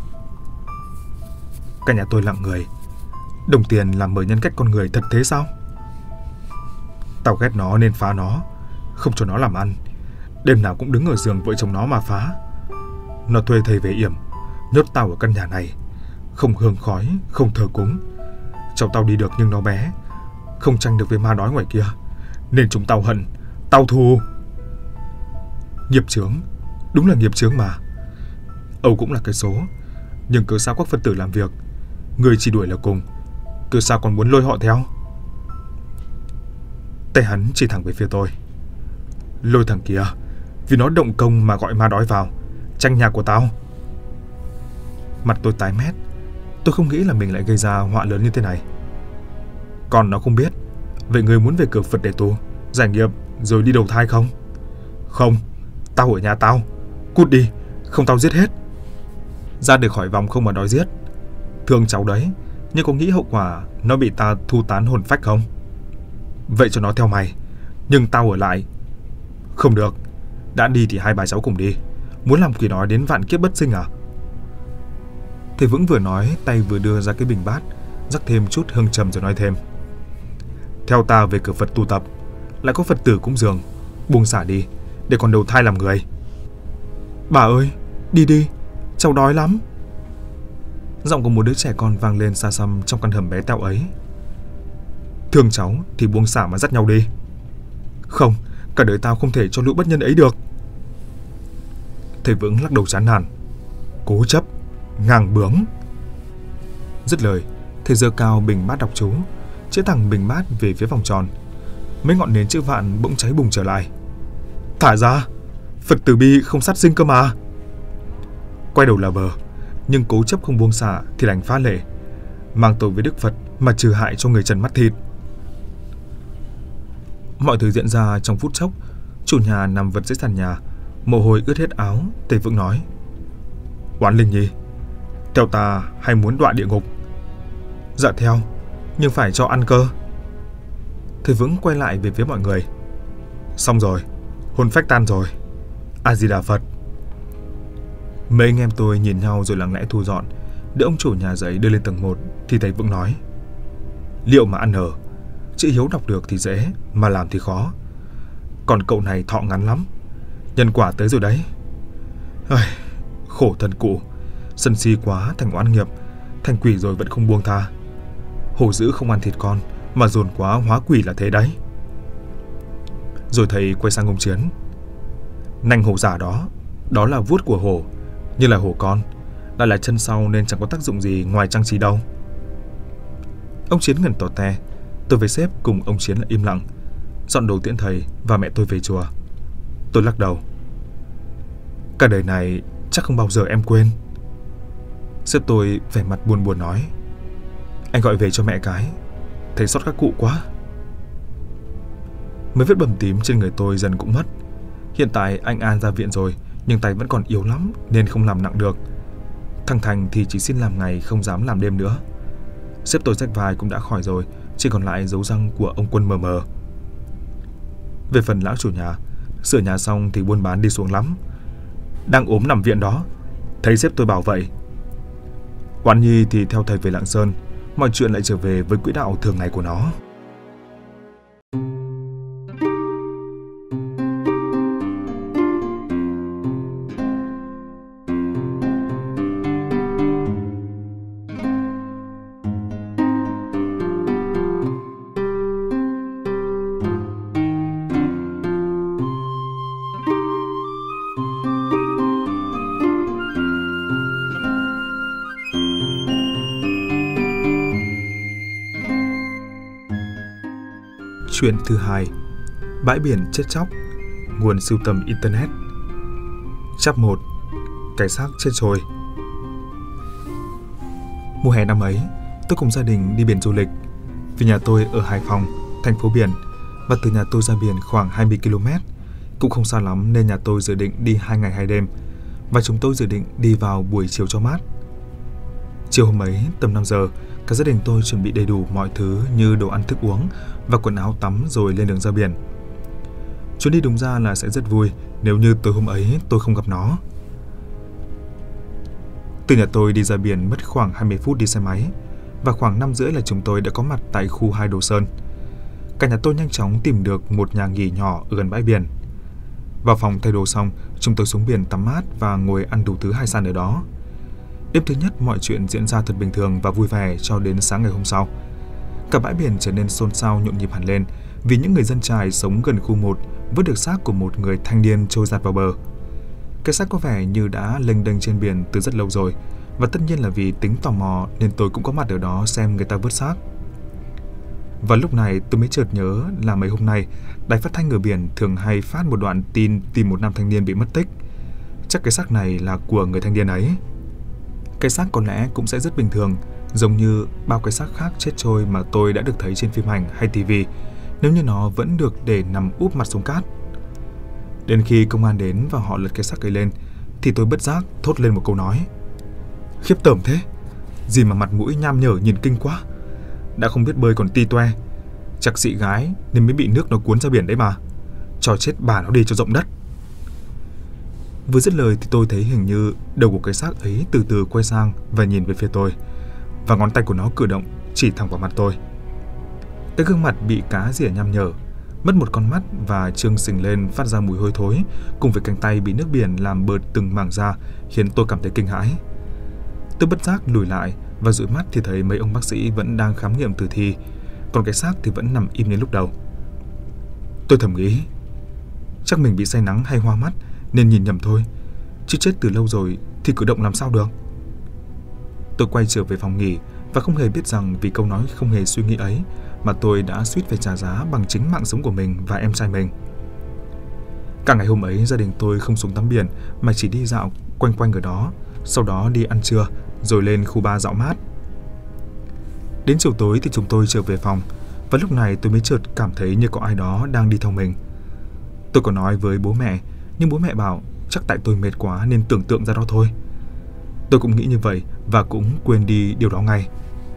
A: Cả nhà tôi lặng người. Đồng tiền làm mờ nhân cách con người thật thế sao? Tao ghét nó nên phá nó, không cho nó làm ăn. Đêm nào cũng đứng ở giường vợ chồng nó mà phá. Nó thuê thầy về yểm, nhốt tao ở căn nhà này, không hương khói, không thờ cúng. Cháu tao đi được nhưng nó bé, không tranh được với ma đói ngoài kia, nên chúng tao hận, tao thù. Nghiệp chướng, đúng là nghiệp chướng mà. Âu cũng là cái số, nhưng cớ sao các Phật tử làm việc, người chỉ đuổi là cùng, cớ sao còn muốn lôi họ theo? Tay hắn chỉ thẳng về phía tôi. Lôi thằng kia, vì nó động công mà gọi ma đói vào, tranh nhà của tao. Mặt tôi tái mét. Tôi không nghĩ là mình lại gây ra họa lớn như thế này. Còn nó không biết. Vậy người muốn về cửa Phật để tu, giải nghiệp rồi đi đầu thai không? Không, tao ở nhà tao. Cút đi, không tao giết hết. Ra được khỏi vòng không mà đói giết. Thương cháu đấy, nhưng có nghĩ hậu quả nó bị ta thu tán hồn phách không? Vậy cho nó theo mày, nhưng tao ở lại. Không được, đã đi thì hai bà cháu cùng đi. Muốn làm quỷ đói đến vạn kiếp bất sinh à? Thầy Vững vừa nói, tay vừa đưa ra cái bình bát, rắc thêm chút hương trầm rồi nói thêm: Theo ta về cửa Phật tu tập, lại có Phật tử cúng dường, buông xả đi, để còn đầu thai làm người. Bà ơi, đi đi, cháu đói lắm. Giọng của một đứa trẻ con vang lên xa xăm trong căn hầm bé tẹo ấy. Thương cháu thì buông xả mà dắt nhau đi. Không, cả đời tao không thể cho lũ bất nhân ấy được. Thầy Vững lắc đầu chán nản. Cố chấp, ngang bướng. Dứt lời, thầy giơ cao bình bát đọc chú, chĩa thẳng bình bát về phía vòng tròn. Mấy ngọn nến chữ vạn bỗng cháy bùng trở lại. Thả ra, Phật tử bi không sát sinh cơ mà. Quay đầu là bờ, nhưng cố chấp không buông xả thì đành phá lệ, mang tội với Đức Phật mà trừ hại cho người trần mắt thịt. Mọi thứ diễn ra trong phút chốc. Chủ nhà nằm vật dưới sàn nhà, mồ hôi ướt hết áo. Thầy Vững nói: Oán linh nhi, theo ta hay muốn đọa địa ngục? Dạ theo, nhưng phải cho ăn cơ. Thầy Vững quay lại về phía mọi người. Xong rồi, hồn phách tan rồi. A Di Đà Phật. Mấy anh em tôi nhìn nhau rồi lặng lẽ thu dọn. Đỡ ông chủ nhà giấy đưa lên tầng một thì thầy Vững nói: Liệu mà ăn ở, chữ hiếu đọc được thì dễ, mà làm thì khó. Còn cậu này thọ ngắn lắm, nhân quả tới rồi đấy. Ai, khổ thân cụ, sân si quá thành oan nghiệp, thành quỷ rồi vẫn không buông tha. Hổ dữ không ăn thịt con, mà dồn quá hóa quỷ là thế đấy. Rồi thầy quay sang ông Chiến. Nanh hổ giả đó, đó là vuốt của hổ, như là hổ con, lại là chân sau nên chẳng có tác dụng gì ngoài trang trí đâu. Ông Chiến ngẩn tỏ te. Tôi với sếp cùng ông Chiến lại im lặng, dọn đồ tiễn thầy và mẹ tôi về chùa. Tôi lắc đầu. Cả đời này chắc không bao giờ em quên. Sếp tôi vẻ mặt buồn buồn nói: Anh gọi về cho mẹ cái, thấy xót các cụ quá. Mấy vết bầm tím trên người tôi dần cũng mất. Hiện tại anh An ra viện rồi, nhưng tay vẫn còn yếu lắm nên không làm nặng được. Thằng Thành thì chỉ xin làm ngày, không dám làm đêm nữa. Sếp tôi rách vai cũng đã khỏi rồi, chỉ còn lại dấu răng của ông Quân mờ mờ. Về phần lão chủ nhà, sửa nhà xong thì buôn bán đi xuống lắm. Đang ốm nằm viện đó, thấy sếp tôi bảo vậy. Oán nhi thì theo thầy về Lạng Sơn, mọi chuyện lại trở về với quỹ đạo thường ngày của nó. Chuyện thứ hai: Bãi biển chết chóc, nguồn sưu tầm Internet. Chap một: Cái xác chết trôi. Mùa hè năm ấy, tôi cùng gia đình đi biển du lịch. Vì nhà tôi ở Hải Phòng, thành phố biển, và từ nhà tôi ra biển khoảng hai mươi ki lô mét, cũng không xa lắm nên nhà tôi dự định đi hai ngày hai đêm, và chúng tôi dự định đi vào buổi chiều cho mát. Chiều hôm ấy, tầm năm giờ, cả gia đình tôi chuẩn bị đầy đủ mọi thứ như đồ ăn thức uống và quần áo tắm rồi lên đường ra biển. Chuyến đi đúng ra là sẽ rất vui nếu như tối hôm ấy tôi không gặp nó. Từ nhà tôi đi ra biển mất khoảng hai mươi phút đi xe máy, và khoảng năm rưỡi là chúng tôi đã có mặt tại khu hai Đồ Sơn. Cả nhà tôi nhanh chóng tìm được một nhà nghỉ nhỏ ở gần bãi biển. Vào phòng thay đồ xong, chúng tôi xuống biển tắm mát và ngồi ăn đủ thứ hải sản ở đó. Đêm thứ nhất mọi chuyện diễn ra thật bình thường và vui vẻ cho đến sáng ngày hôm sau. Cả bãi biển trở nên xôn xao nhộn nhịp hẳn lên vì những người dân chài sống gần khu một vớt được xác của một người thanh niên trôi giạt vào bờ. Cái xác có vẻ như đã lênh đênh trên biển từ rất lâu rồi, và tất nhiên là vì tính tò mò nên tôi cũng có mặt ở đó xem người ta vớt xác. Và lúc này tôi mới chợt nhớ là mấy hôm nay đài phát thanh ở biển thường hay phát một đoạn tin tìm một nam thanh niên bị mất tích. Chắc cái xác này là của người thanh niên ấy. Cái xác có lẽ cũng sẽ rất bình thường, giống như bao cái xác khác chết trôi mà tôi đã được thấy trên phim ảnh hay tivi, nếu như nó vẫn được để nằm úp mặt xuống cát. Đến khi công an đến và họ lật cái xác ấy lên, thì tôi bất giác thốt lên một câu nói: Khiếp tởm thế, gì mà mặt mũi nham nhở nhìn kinh quá. Đã không biết bơi còn ti toe, chắc xị gái nên mới bị nước nó cuốn ra biển đấy mà. Cho chết bà nó đi cho rộng đất. Vừa dứt lời thì tôi thấy hình như đầu của cái xác ấy từ từ quay sang và nhìn về phía tôi, và ngón tay của nó cử động chỉ thẳng vào mặt tôi. Cái gương mặt bị cá rỉa nham nhở, mất một con mắt và trương sình lên phát ra mùi hôi thối, cùng với cánh tay bị nước biển làm bợt từng mảng da, khiến tôi cảm thấy kinh hãi. Tôi bất giác lùi lại và dụi mắt thì thấy mấy ông bác sĩ vẫn đang khám nghiệm tử thi, còn cái xác thì vẫn nằm im như lúc đầu. Tôi thầm nghĩ, chắc mình bị say nắng hay hoa mắt nên nhìn nhầm thôi, chứ chết từ lâu rồi thì cử động làm sao được. Tôi quay trở về phòng nghỉ và không hề biết rằng vì câu nói không hề suy nghĩ ấy mà tôi đã suýt phải trả giá bằng chính mạng sống của mình và em trai mình. Cả ngày hôm ấy gia đình tôi không xuống tắm biển mà chỉ đi dạo quanh quanh ở đó, sau đó đi ăn trưa rồi lên khu bar dạo mát. Đến chiều tối thì chúng tôi trở về phòng, và lúc này tôi mới chợt cảm thấy như có ai đó đang đi theo mình. Tôi có nói với bố mẹ, nhưng bố mẹ bảo chắc tại tôi mệt quá nên tưởng tượng ra đó thôi. Tôi cũng nghĩ như vậy và cũng quên đi điều đó ngay.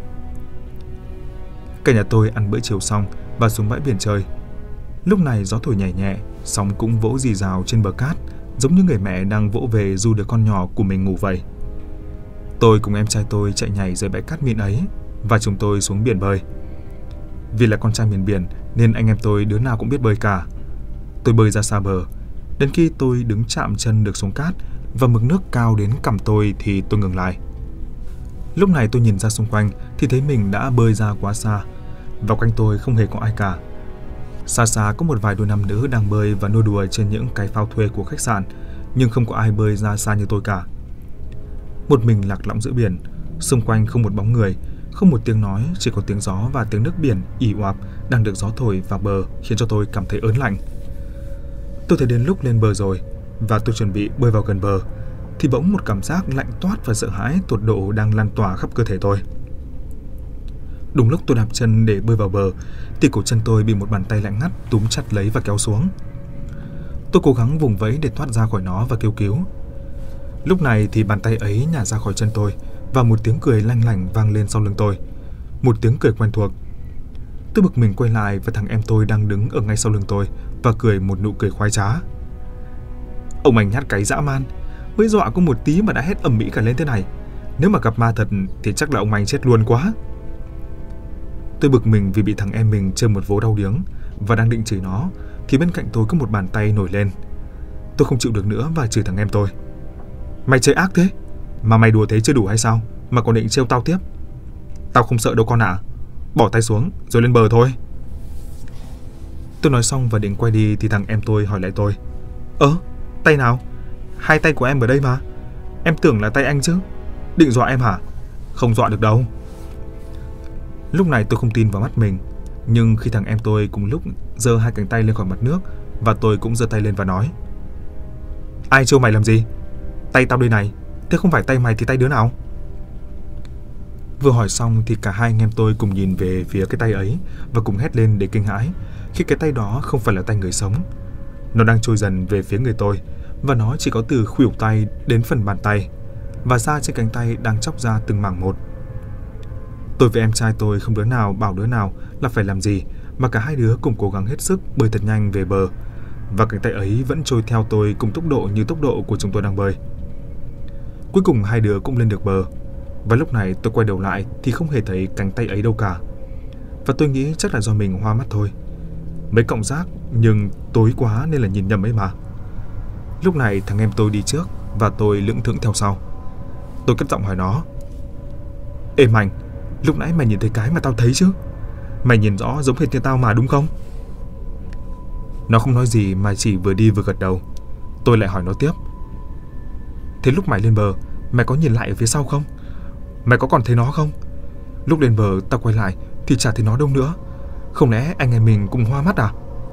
A: Cả nhà tôi ăn bữa chiều xong và xuống bãi biển chơi. Lúc này gió thổi nhẹ nhẹ, sóng cũng vỗ rì rào trên bờ cát, giống như người mẹ đang vỗ về ru đứa con nhỏ của mình ngủ vậy. Tôi cùng em trai tôi chạy nhảy dưới bãi cát mịn ấy và chúng tôi xuống biển bơi. Vì là con trai miền biển nên anh em tôi đứa nào cũng biết bơi cả. Tôi bơi ra xa bờ, đến khi tôi đứng chạm chân được xuống cát và mực nước cao đến cằm tôi thì tôi ngừng lại. Lúc này tôi nhìn ra xung quanh thì thấy mình đã bơi ra quá xa, và quanh tôi không hề có ai cả. Xa xa có một vài đôi nam nữ đang bơi và nô đùa trên những cái phao thuê của khách sạn, nhưng không có ai bơi ra xa như tôi cả. Một mình lạc lõng giữa biển, xung quanh không một bóng người, không một tiếng nói, chỉ có tiếng gió và tiếng nước biển ì oạp đang được gió thổi vào bờ khiến cho tôi cảm thấy ớn lạnh. Tôi thấy đến lúc lên bờ rồi và tôi chuẩn bị bơi vào gần bờ thì bỗng một cảm giác lạnh toát và sợ hãi tột độ đang lan tỏa khắp cơ thể tôi. Đúng lúc tôi đạp chân để bơi vào bờ thì cổ chân tôi bị một bàn tay lạnh ngắt túm chặt lấy và kéo xuống. Tôi cố gắng vùng vẫy để thoát ra khỏi nó và kêu cứu. Lúc này thì bàn tay ấy nhả ra khỏi chân tôi và một tiếng cười lanh lảnh vang lên sau lưng tôi. Một tiếng cười quen thuộc. Tôi bực mình quay lại và thằng em tôi đang đứng ở ngay sau lưng tôi và cười một nụ cười khoái trá. Ông anh nhát cái dã man, mới dọa có một tí mà đã hét ầm ĩ cả lên thế này. Nếu mà gặp ma thật thì chắc là ông anh chết luôn quá. Tôi bực mình vì bị thằng em mình chơi một vố đau điếng và đang định chửi nó thì bên cạnh tôi có một bàn tay nổi lên. Tôi không chịu được nữa và chửi thằng em tôi. Mày chơi ác thế, mà mày đùa thế chưa đủ hay sao mà còn định trêu tao tiếp? Tao không sợ đâu con ạ. À. Bỏ tay xuống rồi lên bờ thôi. Tôi nói xong và định quay đi thì thằng em tôi hỏi lại tôi. Ơ, tay nào? Hai tay của em ở đây mà. Em tưởng là tay anh chứ. Định dọa em hả? Không dọa được đâu. Lúc này tôi không tin vào mắt mình, nhưng khi thằng em tôi cùng lúc giơ hai cánh tay lên khỏi mặt nước và tôi cũng giơ tay lên và nói. Ai trêu mày làm gì? Tay tao đây này, thế không phải tay mày thì tay đứa nào? Vừa hỏi xong thì cả hai anh em tôi cùng nhìn về phía cái tay ấy và cùng hét lên để kinh hãi khi cái tay đó không phải là tay người sống. Nó đang trôi dần về phía người tôi và nó chỉ có từ khuỷu tay đến phần bàn tay và da trên cánh tay đang chóc ra từng mảng một. Tôi và em trai tôi không đứa nào bảo đứa nào là phải làm gì mà cả hai đứa cùng cố gắng hết sức bơi thật nhanh về bờ và cánh tay ấy vẫn trôi theo tôi cùng tốc độ như tốc độ của chúng tôi đang bơi. Cuối cùng hai đứa cũng lên được bờ và lúc này tôi quay đầu lại thì không hề thấy cánh tay ấy đâu cả. Và tôi nghĩ chắc là do mình hoa mắt thôi. Mấy cọng rác nhưng tối quá nên là nhìn nhầm ấy mà. Lúc này thằng em tôi đi trước và tôi lững thững theo sau. Tôi cất giọng hỏi nó. Ê Mạnh, lúc nãy mày nhìn thấy cái mà tao thấy chứ? Mày nhìn rõ giống hệt như tao mà đúng không? Nó không nói gì mà chỉ vừa đi vừa gật đầu. Tôi lại hỏi nó tiếp. Thế lúc mày lên bờ, mày có nhìn lại ở phía sau không? Mày có còn thấy nó không? Lúc lên bờ tao quay lại thì chả thấy nó đâu nữa. Không lẽ anh em mình cùng hoa mắt à?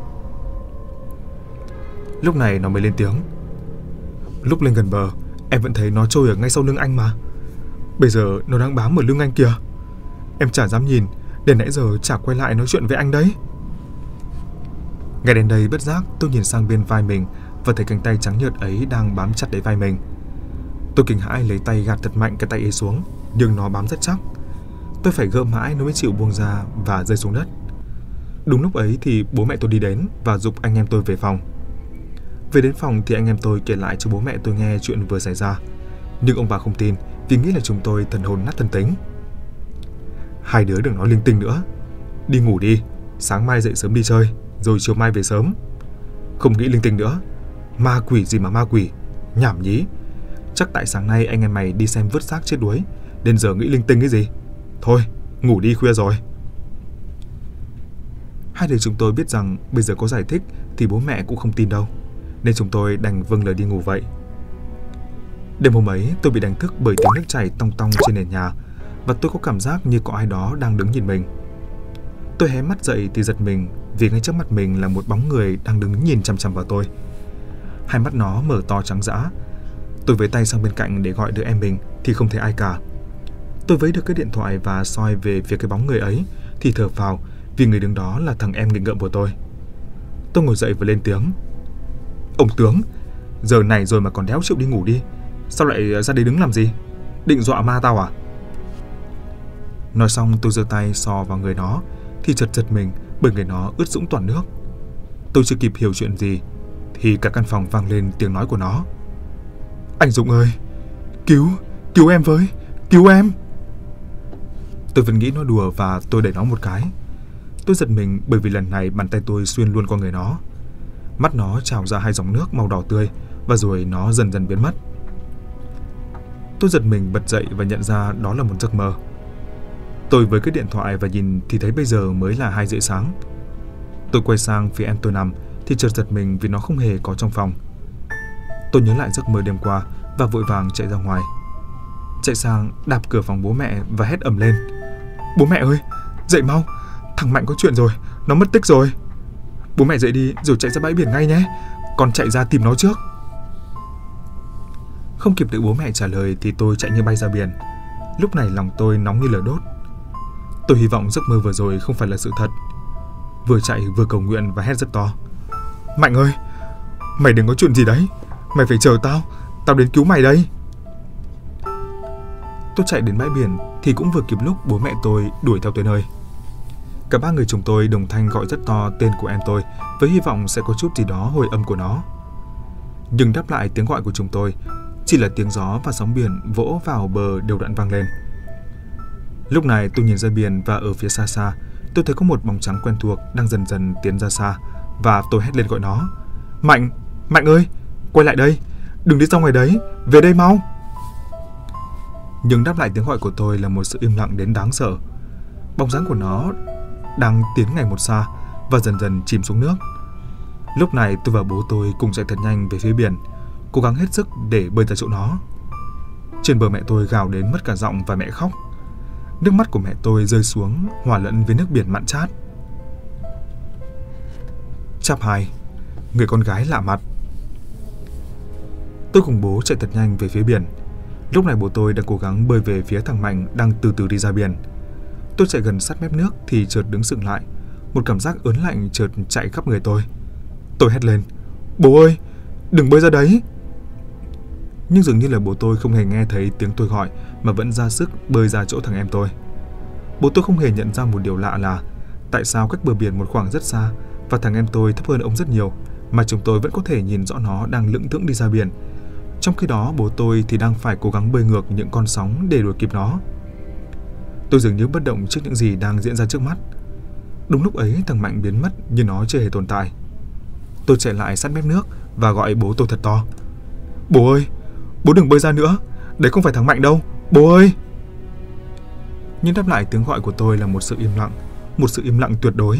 A: Lúc này nó mới lên tiếng. Lúc lên gần bờ, em vẫn thấy nó trôi ở ngay sau lưng anh mà. Bây giờ nó đang bám ở lưng anh kìa. Em chả dám nhìn, đến nãy giờ chả quay lại nói chuyện với anh đấy. Ngay đến đây bất giác tôi nhìn sang bên vai mình và thấy cánh tay trắng nhợt ấy đang bám chặt lấy vai mình. Tôi kinh hãi lấy tay gạt thật mạnh cái tay ấy xuống, nhưng nó bám rất chắc. Tôi phải gỡ mãi nó mới chịu buông ra và rơi xuống đất. Đúng lúc ấy thì bố mẹ tôi đi đến và giục anh em tôi về phòng. Về đến phòng thì anh em tôi kể lại cho bố mẹ tôi nghe chuyện vừa xảy ra. Nhưng ông bà không tin vì nghĩ là chúng tôi thần hồn nát thần tính. Hai đứa đừng nói linh tinh nữa. Đi ngủ đi, sáng mai dậy sớm đi chơi, rồi chiều mai về sớm. Không nghĩ linh tinh nữa. Ma quỷ gì mà ma quỷ, nhảm nhí. Chắc tại sáng nay anh em mày đi xem vớt xác chết đuối, đến giờ nghĩ linh tinh cái gì. Thôi, ngủ đi khuya rồi. Hai đứa chúng tôi biết rằng bây giờ có giải thích thì bố mẹ cũng không tin đâu, nên chúng tôi đành vâng lời đi ngủ vậy. Đêm hôm ấy tôi bị đánh thức bởi tiếng nước chảy tong tong trên nền nhà và tôi có cảm giác như có ai đó đang đứng nhìn mình. Tôi hé mắt dậy thì giật mình vì ngay trước mặt mình là một bóng người đang đứng nhìn chằm chằm vào tôi. Hai mắt nó mở to trắng dã. Tôi với tay sang bên cạnh để gọi đứa em mình thì không thấy ai cả. Tôi vấy được cái điện thoại và soi về phía cái bóng người ấy thì thở phào vì người đứng đó là thằng em nghịch ngợm của tôi. Tôi ngồi dậy và lên tiếng. Ông tướng, giờ này rồi mà còn đéo chịu đi ngủ đi. Sao lại ra đây đứng làm gì? định dọa ma tao à? Nói xong tôi giơ tay sò vào người nó thì chợt giật mình bởi người nó ướt sũng toàn nước. Tôi chưa kịp hiểu chuyện gì thì cả căn phòng vang lên tiếng nói của nó. Anh Dũng ơi, cứu, cứu em với, cứu em. Tôi vẫn nghĩ nó đùa và tôi đẩy nó một cái. Tôi giật mình bởi vì lần này bàn tay tôi xuyên luôn qua người nó. Mắt nó trào ra hai dòng nước màu đỏ tươi và rồi nó dần dần biến mất. Tôi giật mình bật dậy và nhận ra đó là một giấc mơ. Tôi với cái điện thoại và nhìn thì thấy bây giờ mới là hai rưỡi sáng. Tôi quay sang phía em tôi nằm thì chợt giật mình vì nó không hề có trong phòng. Tôi nhớ lại giấc mơ đêm qua và vội vàng chạy ra ngoài. Chạy sang đạp cửa phòng bố mẹ và hét ầm lên. Bố mẹ ơi, dậy mau, thằng Mạnh có chuyện rồi, nó mất tích rồi. Bố mẹ dậy đi rồi chạy ra bãi biển ngay nhé, con chạy ra tìm nó trước. Không kịp đợi bố mẹ trả lời thì tôi chạy như bay ra biển. Lúc này lòng tôi nóng như lửa đốt. Tôi hy vọng giấc mơ vừa rồi không phải là sự thật. Vừa chạy vừa cầu nguyện và hét rất to. Mạnh ơi, mày đừng có chuyện gì đấy, mày phải chờ tao, tao đến cứu mày đây. Tôi chạy đến bãi biển thì cũng vừa kịp lúc bố mẹ tôi đuổi theo tới nơi. Cả ba người chúng tôi đồng thanh gọi rất to tên của em tôi với hy vọng sẽ có chút gì đó hồi âm của nó. Nhưng đáp lại tiếng gọi của chúng tôi chỉ là tiếng gió và sóng biển vỗ vào bờ đều đặn vang lên. Lúc này tôi nhìn ra biển và ở phía xa xa tôi thấy có một bóng trắng quen thuộc đang dần dần tiến ra xa và tôi hét lên gọi nó. Mạnh, Mạnh ơi, quay lại đây, đừng đi ra ngoài đấy, về đây mau. Nhưng đáp lại tiếng gọi của tôi là một sự im lặng đến đáng sợ. Bóng dáng của nó đang tiến ngày một xa và dần dần chìm xuống nước. Lúc này tôi và bố tôi cùng chạy thật nhanh về phía biển, cố gắng hết sức để bơi ra chỗ nó. Trên bờ mẹ tôi gào đến mất cả giọng và mẹ khóc. Nước mắt của mẹ tôi rơi xuống hòa lẫn với nước biển mặn chát. Chap hai, người con gái lạ mặt. Tôi cùng bố chạy thật nhanh về phía biển. Lúc này bố tôi đang cố gắng bơi về phía thằng Mạnh đang từ từ đi ra biển. Tôi chạy gần sát mép nước thì chợt đứng sững lại. Một cảm giác ớn lạnh chợt chạy khắp người tôi. Tôi hét lên. Bố ơi, đừng bơi ra đấy. Nhưng dường như là bố tôi không hề nghe thấy tiếng tôi gọi mà vẫn ra sức bơi ra chỗ thằng em tôi. Bố tôi không hề nhận ra một điều lạ là tại sao cách bờ biển một khoảng rất xa và thằng em tôi thấp hơn ông rất nhiều mà chúng tôi vẫn có thể nhìn rõ nó đang lững thững đi ra biển. Trong khi đó bố tôi thì đang phải cố gắng bơi ngược những con sóng để đuổi kịp nó. Tôi dường như bất động trước những gì đang diễn ra trước mắt. Đúng lúc ấy thằng Mạnh biến mất như nó chưa hề tồn tại. Tôi chạy lại sát mép nước và gọi bố tôi thật to. Bố ơi, bố đừng bơi ra nữa, đấy không phải thằng Mạnh đâu, bố ơi. Nhưng đáp lại tiếng gọi của tôi là một sự im lặng, một sự im lặng tuyệt đối.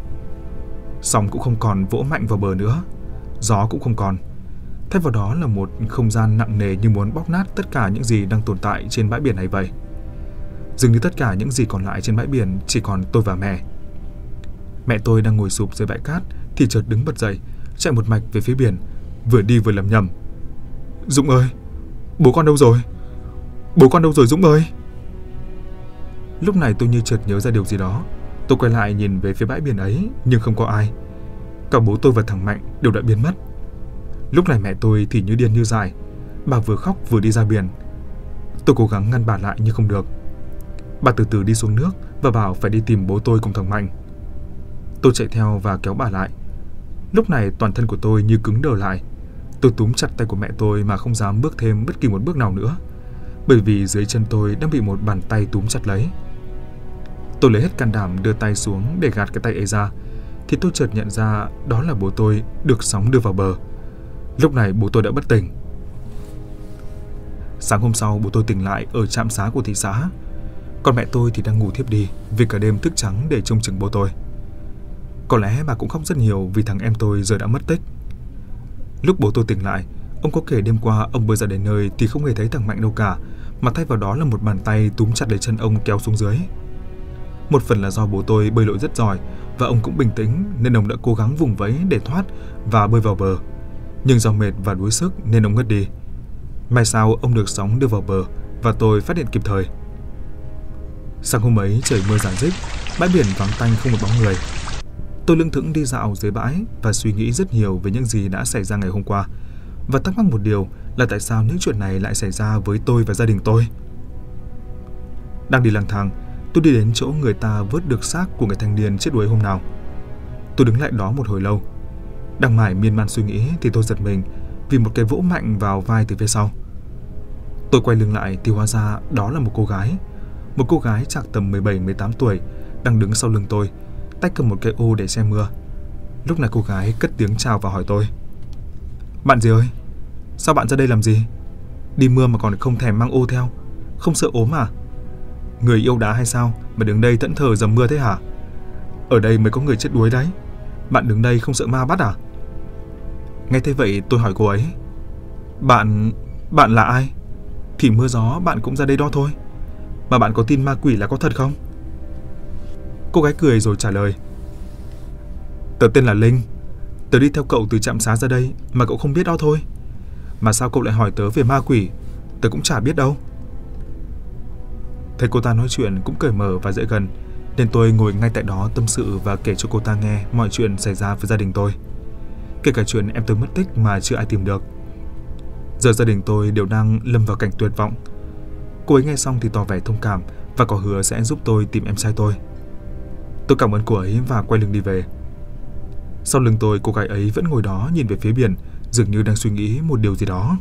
A: Sóng cũng không còn vỗ mạnh vào bờ nữa, gió cũng không còn. Thay vào đó là một không gian nặng nề như muốn bóp nát tất cả những gì đang tồn tại trên bãi biển này vậy. Dường như tất cả những gì còn lại trên bãi biển chỉ còn tôi và mẹ. Mẹ tôi đang ngồi sụp dưới bãi cát thì chợt đứng bật dậy, chạy một mạch về phía biển, vừa đi vừa lẩm nhẩm. Dũng ơi, bố con đâu rồi? Bố con đâu rồi Dũng ơi? Lúc này tôi như chợt nhớ ra điều gì đó. Tôi quay lại nhìn về phía bãi biển ấy nhưng không có ai. Cả bố tôi và thằng Mạnh đều đã biến mất. Lúc này mẹ tôi thì như điên như dại. Bà vừa khóc vừa đi ra biển. Tôi cố gắng ngăn bà lại nhưng không được. Bà từ từ đi xuống nước và bảo phải đi tìm bố tôi cùng thằng Mạnh. Tôi chạy theo và kéo bà lại. Lúc này toàn thân của tôi như cứng đờ lại. Tôi túm chặt tay của mẹ tôi mà không dám bước thêm bất kỳ một bước nào nữa, bởi vì dưới chân tôi đang bị một bàn tay túm chặt lấy. Tôi lấy hết can đảm đưa tay xuống để gạt cái tay ấy ra, thì tôi chợt nhận ra đó là bố tôi được sóng đưa vào bờ. Lúc này bố tôi đã bất tỉnh. Sáng hôm sau bố tôi tỉnh lại ở trạm xá của thị xã. Còn mẹ tôi thì đang ngủ thiếp đi vì cả đêm thức trắng để trông chừng bố tôi. Có lẽ bà cũng khóc rất nhiều vì thằng em tôi giờ đã mất tích. Lúc bố tôi tỉnh lại, ông có kể đêm qua ông bơi ra đến nơi thì không hề thấy thằng Mạnh đâu cả, mà thay vào đó là một bàn tay túm chặt lấy chân ông kéo xuống dưới. Một phần là do bố tôi bơi lội rất giỏi và ông cũng bình tĩnh nên ông đã cố gắng vùng vẫy để thoát và bơi vào bờ. Nhưng do mệt và đuối sức nên ông ngất đi. May sao ông được sóng đưa vào bờ và tôi phát hiện kịp thời. Sáng hôm ấy trời mưa rả rích, bãi biển vắng tanh không một bóng người. Tôi lững thững đi dạo dưới bãi và suy nghĩ rất nhiều về những gì đã xảy ra ngày hôm qua, và thắc mắc một điều là tại sao những chuyện này lại xảy ra với tôi và gia đình tôi. Đang đi lang thang, tôi đi đến chỗ người ta vớt được xác của người thanh niên chết đuối hôm nào. Tôi đứng lại đó một hồi lâu. Đang mải miên man suy nghĩ thì tôi giật mình vì một cái vỗ mạnh vào vai từ phía sau. Tôi quay lưng lại thì hóa ra đó là một cô gái. Một cô gái chắc tầm mười bảy mười tám tuổi đang đứng sau lưng tôi, tay cầm một cái ô để che mưa. Lúc này cô gái cất tiếng chào và hỏi tôi: "Bạn gì ơi, sao bạn ra đây làm gì? Đi mưa mà còn không thèm mang ô theo, không sợ ốm à? Người yêu đá hay sao mà đứng đây thẫn thờ dầm mưa thế hả? Ở đây mới có người chết đuối đấy. Bạn đứng đây không sợ ma bắt à?" Nghe thế vậy tôi hỏi cô ấy: Bạn... bạn là ai? Thì mưa gió bạn cũng ra đây đó thôi. Mà bạn có tin ma quỷ là có thật không?" Cô gái cười rồi trả lời: "Tớ tên là Linh. Tớ đi theo cậu từ trạm xá ra đây mà cậu không biết đó thôi. Mà sao cậu lại hỏi tớ về ma quỷ? Tớ cũng chả biết đâu." Thấy cô ta nói chuyện cũng cởi mở và dễ gần, nên tôi ngồi ngay tại đó tâm sự và kể cho cô ta nghe mọi chuyện xảy ra với gia đình tôi. Kể cả chuyện em tôi mất tích mà chưa ai tìm được. Giờ gia đình tôi đều đang lâm vào cảnh tuyệt vọng. Cô ấy nghe xong thì tỏ vẻ thông cảm và có hứa sẽ giúp tôi tìm em trai tôi. Tôi cảm ơn cô ấy và quay lưng đi về. Sau lưng tôi, cô gái ấy vẫn ngồi đó nhìn về phía biển, dường như đang suy nghĩ một điều gì đó.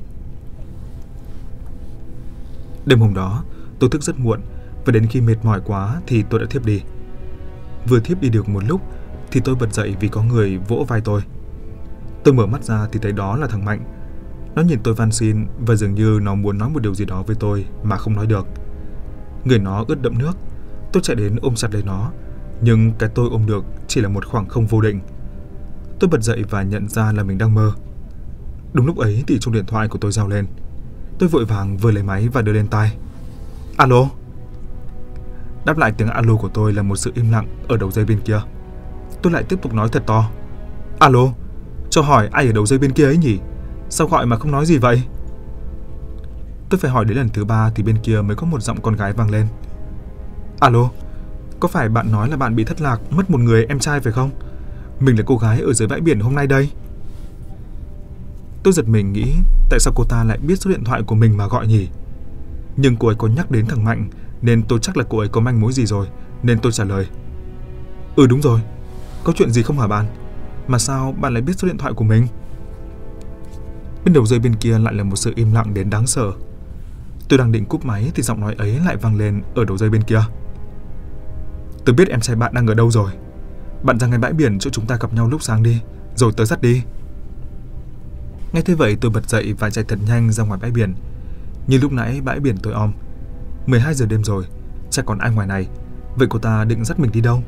A: Đêm hôm đó, tôi thức rất muộn và đến khi mệt mỏi quá thì tôi đã thiếp đi. Vừa thiếp đi được một lúc thì tôi bật dậy vì có người vỗ vai tôi. Tôi mở mắt ra thì thấy đó là thằng Mạnh. Nó nhìn tôi van xin và dường như nó muốn nói một điều gì đó với tôi mà không nói được. Người nó ướt đẫm nước. Tôi chạy đến ôm chặt lấy nó, nhưng cái tôi ôm được chỉ là một khoảng không vô định. Tôi bật dậy và nhận ra là mình đang mơ. Đúng lúc ấy thì chuông điện thoại của tôi reo lên. Tôi vội vàng vừa lấy máy và đưa lên tai. "Alo." Đáp lại tiếng alo của tôi là một sự im lặng ở đầu dây bên kia. Tôi lại tiếp tục nói thật to: "Alo, cho hỏi ai ở đầu dây bên kia ấy nhỉ? Sao gọi mà không nói gì vậy?" Tôi phải hỏi đến lần thứ ba thì bên kia mới có một giọng con gái vang lên. "Alo, có phải bạn nói là bạn bị thất lạc, mất một người em trai phải không? Mình là cô gái ở dưới bãi biển hôm nay đây." Tôi giật mình nghĩ tại sao cô ta lại biết số điện thoại của mình mà gọi nhỉ? Nhưng cô ấy có nhắc đến thằng Mạnh nên tôi chắc là cô ấy có manh mối gì rồi, nên tôi trả lời: "Ừ đúng rồi, có chuyện gì không hả bạn? Mà sao bạn lại biết số điện thoại của mình?" Bên đầu dây bên kia lại là một sự im lặng đến đáng sợ. Tôi đang định cúp máy thì giọng nói ấy lại vang lên ở đầu dây bên kia: "Tôi biết em trai bạn đang ở đâu rồi. Bạn ra ngay bãi biển chỗ chúng ta gặp nhau lúc sáng đi, rồi tớ dắt đi." Nghe thế vậy tôi bật dậy và chạy thật nhanh ra ngoài bãi biển. Như lúc nãy bãi biển tối om. mười hai giờ đêm rồi, chắc còn ai ngoài này. Vậy cô ta định dắt mình đi đâu?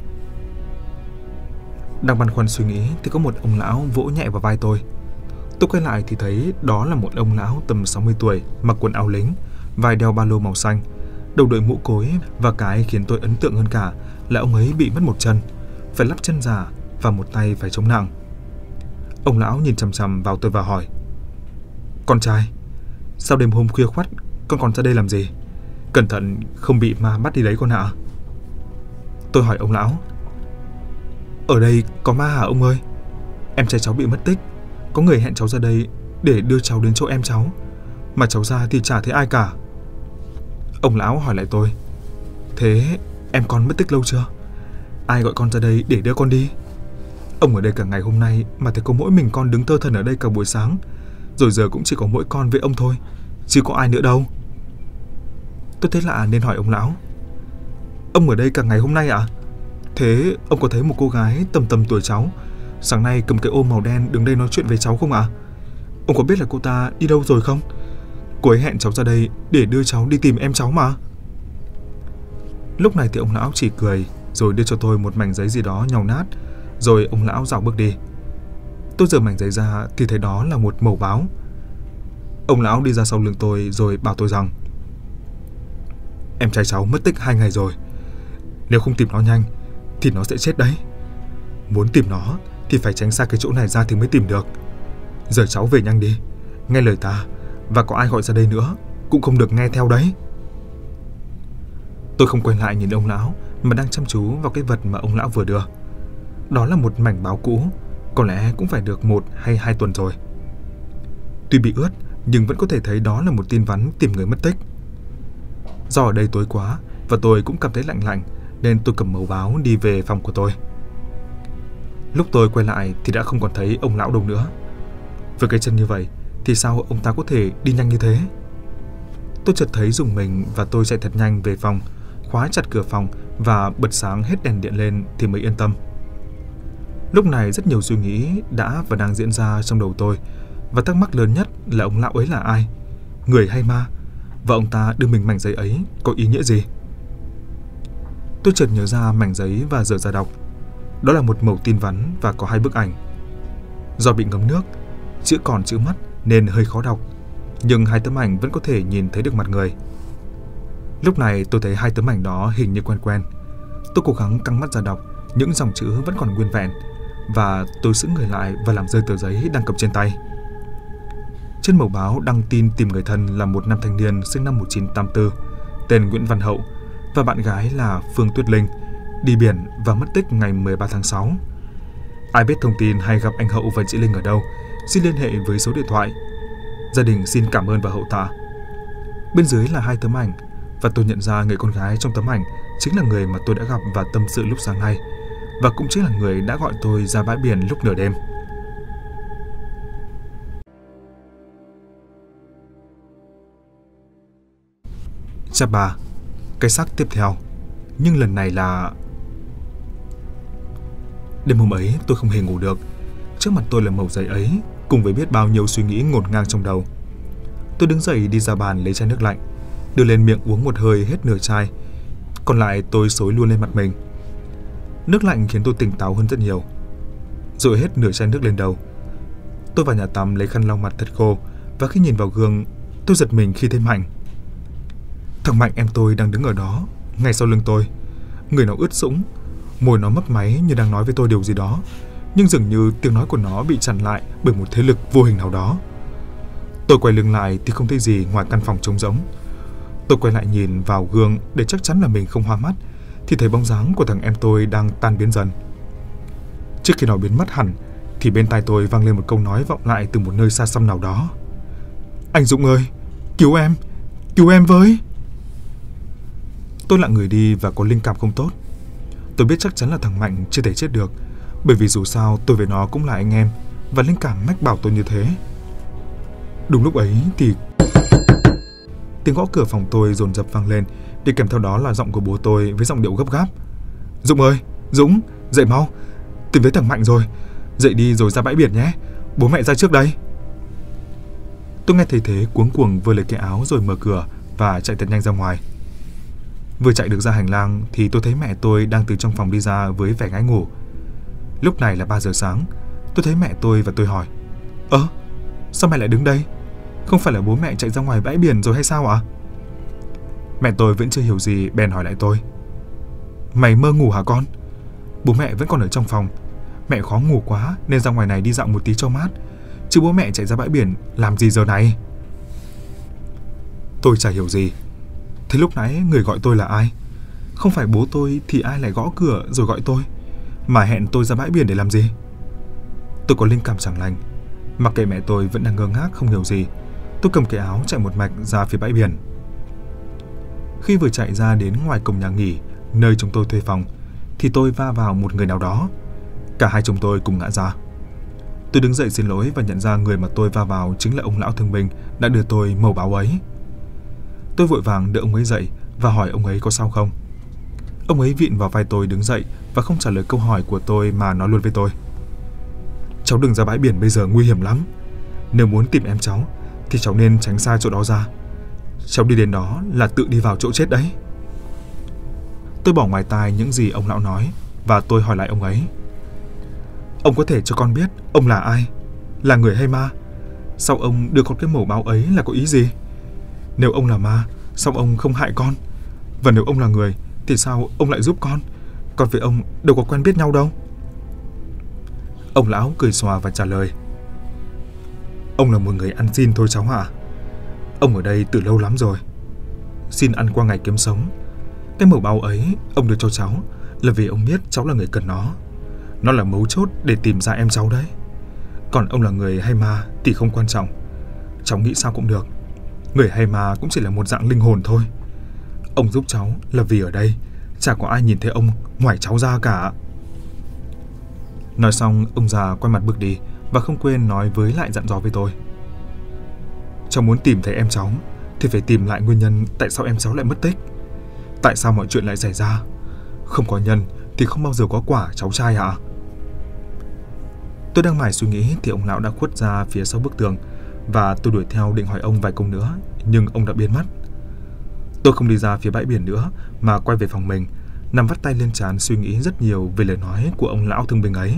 A: Đang băn khoăn suy nghĩ thì có một ông lão vỗ nhẹ vào vai tôi. Tôi quay lại thì thấy đó là một ông lão tầm sáu mươi tuổi, mặc quần áo lính, vai đeo ba lô màu xanh, đầu đội mũ cối, và cái khiến tôi ấn tượng hơn cả là ông ấy bị mất một chân, phải lắp chân giả và một tay phải chống nặng. Ông lão nhìn chằm chằm vào tôi và hỏi: "Con trai, sao đêm hôm khuya khoắt con còn ra đây làm gì? Cẩn thận không bị ma bắt đi đấy con ạ." Tôi hỏi ông lão: "Ở đây có ma hả ông ơi? Em trai cháu bị mất tích, có người hẹn cháu ra đây để đưa cháu đến chỗ em cháu, mà cháu ra thì chả thấy ai cả." Ông lão hỏi lại tôi: "Thế em con mất tích lâu chưa? Ai gọi con ra đây để đưa con đi? Ông ở đây cả ngày hôm nay mà thấy có mỗi mình con đứng thơ thẩn ở đây cả buổi sáng, rồi giờ cũng chỉ có mỗi con với ông thôi, chứ có ai nữa đâu." Tôi thấy lạ nên hỏi ông lão: "Ông ở đây cả ngày hôm nay ạ? Thế ông có thấy một cô gái tầm tầm tuổi cháu, sáng nay cầm cái ôm màu đen đứng đây nói chuyện với cháu không ạ? Ông có biết là cô ta đi đâu rồi không? Cô ấy hẹn cháu ra đây để đưa cháu đi tìm em cháu mà." Lúc này thì ông lão chỉ cười rồi đưa cho tôi một mảnh giấy gì đó nhàu nát, rồi ông lão dạo bước đi. Tôi giở mảnh giấy ra thì thấy đó là một mẩu báo. Ông lão đi ra sau lưng tôi rồi bảo tôi rằng: "Em trai cháu mất tích hai ngày rồi. Nếu không tìm nó nhanh thì nó sẽ chết đấy. Muốn tìm nó thì phải tránh xa cái chỗ này ra thì mới tìm được. Giờ cháu về nhanh đi, nghe lời ta, và có ai gọi ra đây nữa cũng không được nghe theo đấy." Tôi không quay lại nhìn ông lão mà đang chăm chú vào cái vật mà ông lão vừa đưa. Đó là một mảnh báo cũ, có lẽ cũng phải được một hay hai tuần rồi. Tuy bị ướt nhưng vẫn có thể thấy đó là một tin vắn tìm người mất tích. Do ở đây tối quá và tôi cũng cảm thấy lạnh lạnh, nên tôi cầm mẩu báo đi về phòng của tôi. Lúc tôi quay lại thì đã không còn thấy ông lão đâu nữa. Với cái chân như vậy thì sao ông ta có thể đi nhanh như thế? Tôi chợt thấy rùng mình và tôi chạy thật nhanh về phòng, khóa chặt cửa phòng và bật sáng hết đèn điện lên thì mới yên tâm. Lúc này rất nhiều suy nghĩ đã và đang diễn ra trong đầu tôi, và thắc mắc lớn nhất là ông lão ấy là ai, người hay ma, và ông ta đưa mình mảnh giấy ấy có ý nghĩa gì? Tôi chợt nhớ ra mảnh giấy và dở ra đọc. Đó là một mẩu tin vắn và có hai bức ảnh. Do bị ngấm nước, chữ còn chữ mắt nên hơi khó đọc, nhưng hai tấm ảnh vẫn có thể nhìn thấy được mặt người. Lúc này tôi thấy hai tấm ảnh đó hình như quen quen. Tôi cố gắng căng mắt ra đọc, những dòng chữ vẫn còn nguyên vẹn, và tôi sững người lại và làm rơi tờ giấy đang cầm trên tay. Trên mẩu báo đăng tin tìm người thân là một nam thanh niên sinh năm một nghìn chín trăm tám mươi tư, tên Nguyễn Văn Hậu, và bạn gái là Phương Tuyết Linh, đi biển và mất tích ngày mười ba tháng sáu. Ai biết thông tin hay gặp anh Hậu và chị Linh ở đâu, xin liên hệ với số điện thoại. Gia đình xin cảm ơn và hậu tạ. Bên dưới là hai tấm ảnh, và tôi nhận ra người con gái trong tấm ảnh chính là người mà tôi đã gặp và tâm sự lúc sáng nay, và cũng chính là người đã gọi tôi ra bãi biển lúc nửa đêm. Chapter ba. Cái xác tiếp theo. Nhưng lần này là... Đêm hôm ấy tôi không hề ngủ được. Trước mặt tôi là mẩu giấy ấy, cùng với biết bao nhiêu suy nghĩ ngổn ngang trong đầu. Tôi đứng dậy đi ra bàn lấy chai nước lạnh, đưa lên miệng uống một hơi hết nửa chai, còn lại tôi xối luôn lên mặt mình. Nước lạnh khiến tôi tỉnh táo hơn rất nhiều. Rồi hết nửa chai nước lên đầu, tôi vào nhà tắm lấy khăn lau mặt thật khô, và khi nhìn vào gương, tôi giật mình khi thấy Mạnh. Thằng Mạnh em tôi đang đứng ở đó, ngay sau lưng tôi. Người nó ướt sũng, môi nó mấp máy như đang nói với tôi điều gì đó, nhưng dường như tiếng nói của nó bị chặn lại bởi một thế lực vô hình nào đó. Tôi quay lưng lại thì không thấy gì ngoài căn phòng trống rỗng. Tôi quay lại nhìn vào gương để chắc chắn là mình không hoa mắt, thì thấy bóng dáng của thằng em tôi đang tan biến dần. Trước khi nó biến mất hẳn thì bên tai tôi vang lên một câu nói vọng lại từ một nơi xa xăm nào đó. Anh Dũng ơi, cứu em, cứu em với. Tôi lặng người đi và có linh cảm không tốt. Tôi biết chắc chắn là thằng Mạnh chưa thể chết được, bởi vì dù sao tôi với nó cũng là anh em, và linh cảm mách bảo tôi như thế. Đúng lúc ấy thì tiếng gõ cửa phòng tôi dồn dập vang lên, đi kèm theo đó là giọng của bố tôi với giọng điệu gấp gáp. Dũng ơi, Dũng, dậy mau, tìm thấy thằng Mạnh rồi, dậy đi rồi ra bãi biển nhé, bố mẹ ra trước đây. Tôi nghe thấy thế cuống cuồng vơ lấy cái áo rồi mở cửa và chạy thật nhanh ra ngoài. Vừa chạy được ra hành lang thì tôi thấy mẹ tôi đang từ trong phòng đi ra với vẻ ngái ngủ. Lúc này là ba giờ sáng. Tôi thấy mẹ tôi và tôi hỏi: Ơ, sao mẹ lại đứng đây? Không phải là bố mẹ chạy ra ngoài bãi biển rồi hay sao ạ? Mẹ tôi vẫn chưa hiểu gì bèn hỏi lại tôi: Mày mơ ngủ hả con? Bố mẹ vẫn còn ở trong phòng. Mẹ khó ngủ quá nên ra ngoài này đi dạo một tí cho mát, chứ bố mẹ chạy ra bãi biển làm gì giờ này? Tôi chả hiểu gì. Thế lúc nãy người gọi tôi là ai? Không phải bố tôi thì ai lại gõ cửa rồi gọi tôi, mà hẹn tôi ra bãi biển để làm gì? Tôi có linh cảm chẳng lành. Mặc kệ mẹ tôi vẫn đang ngơ ngác không hiểu gì, tôi cầm cái áo chạy một mạch ra phía bãi biển. Khi vừa chạy ra đến ngoài cổng nhà nghỉ nơi chúng tôi thuê phòng thì tôi va vào một người nào đó. Cả hai chúng tôi cùng ngã ra. Tôi đứng dậy xin lỗi và nhận ra người mà tôi va vào chính là ông lão thương binh đã đưa tôi mẩu báo ấy. Tôi vội vàng đỡ ông ấy dậy và hỏi ông ấy có sao không. Ông ấy vịn vào vai tôi đứng dậy và không trả lời câu hỏi của tôi mà nói luôn với tôi: Cháu đừng ra bãi biển bây giờ, nguy hiểm lắm. Nếu muốn tìm em cháu thì cháu nên tránh xa chỗ đó ra. Cháu đi đến đó là tự đi vào chỗ chết đấy. Tôi bỏ ngoài tai những gì ông lão nói và tôi hỏi lại ông ấy: Ông có thể cho con biết ông là ai? Là người hay ma? Sao ông đưa con cái mẩu báo ấy là có ý gì? Nếu ông là ma, sao ông không hại con? Và nếu ông là người thì sao ông lại giúp con? Con với ông đâu có quen biết nhau đâu. Ông lão cười xòa và trả lời: Ông là một người ăn xin thôi cháu ạ. Ông ở đây từ lâu lắm rồi, xin ăn qua ngày kiếm sống. Cái mẩu báo ấy ông đưa cho cháu là vì ông biết cháu là người cần nó. Nó là mấu chốt để tìm ra em cháu đấy. Còn ông là người hay ma thì không quan trọng, cháu nghĩ sao cũng được. Người hay ma cũng chỉ là một dạng linh hồn thôi. Ông giúp cháu là vì ở đây chả có ai nhìn thấy ông ngoài cháu ra cả. Nói xong, ông già quay mặt bước đi và không quên nói với lại dặn dò với tôi. Cháu muốn tìm thấy em cháu thì phải tìm lại nguyên nhân tại sao em cháu lại mất tích. Tại sao mọi chuyện lại xảy ra? Không có nhân thì không bao giờ có quả, cháu trai ạ. Tôi đang mải suy nghĩ thì ông lão đã khuất ra phía sau bức tường và tôi đuổi theo định hỏi ông vài câu nữa, nhưng ông đã biến mất. Tôi không đi ra phía bãi biển nữa mà quay về phòng mình, nằm vắt tay lên trán suy nghĩ rất nhiều về lời nói của ông lão thương binh ấy.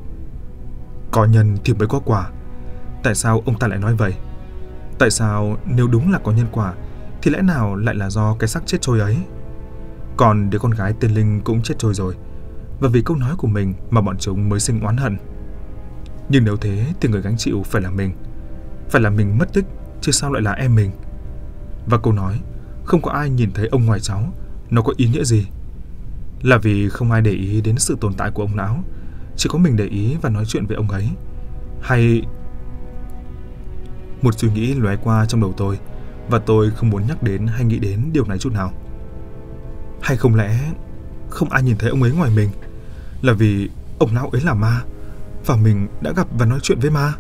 A: Có nhân thì mới có quả. Tại sao ông ta lại nói vậy? Tại sao nếu đúng là có nhân quả thì lẽ nào lại là do cái xác chết trôi ấy? Còn đứa con gái tên Linh cũng chết trôi rồi, và vì câu nói của mình mà bọn chúng mới sinh oán hận. Nhưng nếu thế thì người gánh chịu phải là mình. Phải là mình mất tích, chứ sao lại là em mình? Và câu nói không có ai nhìn thấy ông ngoài cháu, nó có ý nghĩa gì? Là vì không ai để ý đến sự tồn tại của ông lão, chỉ có mình để ý và nói chuyện với ông ấy? Hay... Một suy nghĩ lóe qua trong đầu tôi, và tôi không muốn nhắc đến hay nghĩ đến điều này chút nào. Hay không lẽ không ai nhìn thấy ông ấy ngoài mình, là vì ông lão ấy là ma, và mình đã gặp và nói chuyện với ma?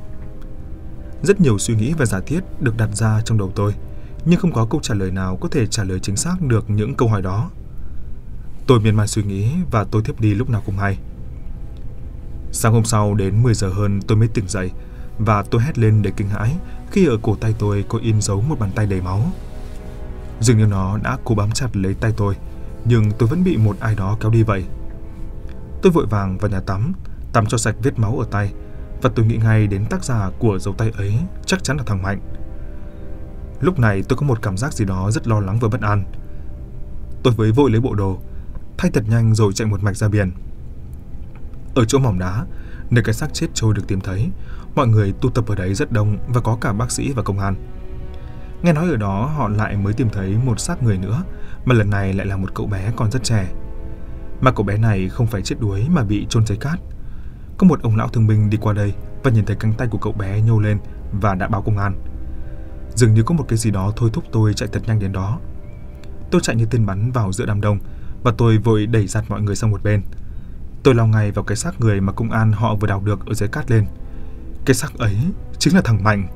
A: Rất nhiều suy nghĩ và giả thiết được đặt ra trong đầu tôi, nhưng không có câu trả lời nào có thể trả lời chính xác được những câu hỏi đó. Tôi miên man suy nghĩ và tôi thiếp đi lúc nào không hay. Sáng hôm sau đến mười giờ hơn tôi mới tỉnh dậy, và tôi hét lên để kinh hãi khi ở cổ tay tôi có in dấu một bàn tay đầy máu. Dường như nó đã cố bám chặt lấy tay tôi, nhưng tôi vẫn bị một ai đó kéo đi vậy. Tôi vội vàng vào nhà tắm, tắm cho sạch vết máu ở tay, và tôi nghĩ ngay đến tác giả của dấu tay ấy chắc chắn là thằng Mạnh. Lúc này tôi có một cảm giác gì đó rất lo lắng và bất an. Tôi với vội lấy bộ đồ, thay thật nhanh rồi chạy một mạch ra biển. Ở chỗ mỏm đá, nơi cái xác chết trôi được tìm thấy, mọi người tụ tập ở đấy rất đông và có cả bác sĩ và công an. Nghe nói ở đó họ lại mới tìm thấy một xác người nữa, mà lần này lại là một cậu bé còn rất trẻ. Mà cậu bé này không phải chết đuối mà bị chôn dưới cát. Có một ông lão thương binh đi qua đây và nhìn thấy cánh tay của cậu bé nhô lên và đã báo công an. Dường như có một cái gì đó thôi thúc tôi chạy thật nhanh đến đó. Tôi chạy như tên bắn vào giữa đám đông và tôi vội đẩy giặt mọi người sang một bên. Tôi lao ngay vào cái xác người mà công an họ vừa đào được ở dưới cát lên. Cái xác ấy chính là thằng Mạnh.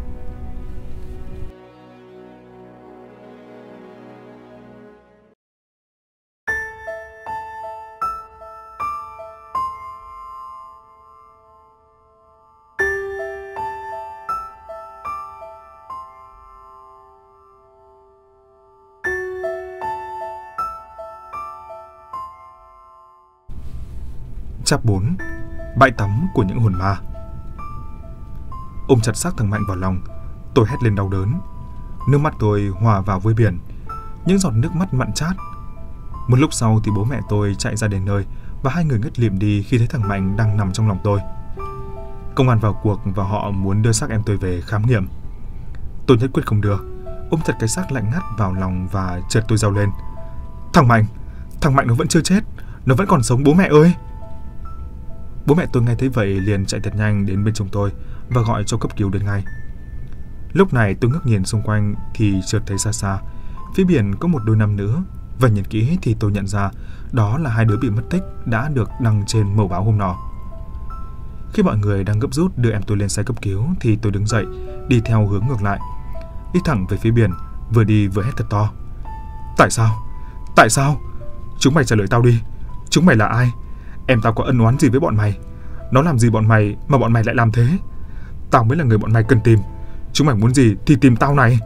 A: Chap bốn. Bãi tắm của những hồn ma. Ôm chặt xác thằng Mạnh vào lòng, tôi hét lên đau đớn. Nước mắt tôi hòa vào với biển, những giọt nước mắt mặn chát. Một lúc sau thì bố mẹ tôi chạy ra đến nơi, và hai người ngất lịm đi khi thấy thằng Mạnh đang nằm trong lòng tôi. Công an vào cuộc và họ muốn đưa xác em tôi về khám nghiệm. Tôi nhất quyết không đưa, ôm chặt cái xác lạnh ngắt vào lòng và chợt tôi reo lên. Thằng Mạnh, thằng Mạnh nó vẫn chưa chết, nó vẫn còn sống bố mẹ ơi! Bố mẹ tôi nghe thấy vậy liền chạy thật nhanh đến bên chúng tôi và gọi cho cấp cứu đến ngay. Lúc này tôi ngước nhìn xung quanh thì chợt thấy xa xa, phía biển có một đôi nam nữ, và nhìn kỹ thì tôi nhận ra đó là hai đứa bị mất tích đã được đăng trên mẩu báo hôm nọ. Khi mọi người đang gấp rút đưa em tôi lên xe cấp cứu thì tôi đứng dậy, đi theo hướng ngược lại, đi thẳng về phía biển, vừa đi vừa hét thật to. Tại sao? Tại sao? Chúng mày trả lời tao đi. Chúng mày là ai? Em tao có ân oán gì với bọn mày? Nó làm gì bọn mày mà bọn mày lại làm thế? Tao mới là người bọn mày cần tìm. Chúng mày muốn gì thì tìm tao này.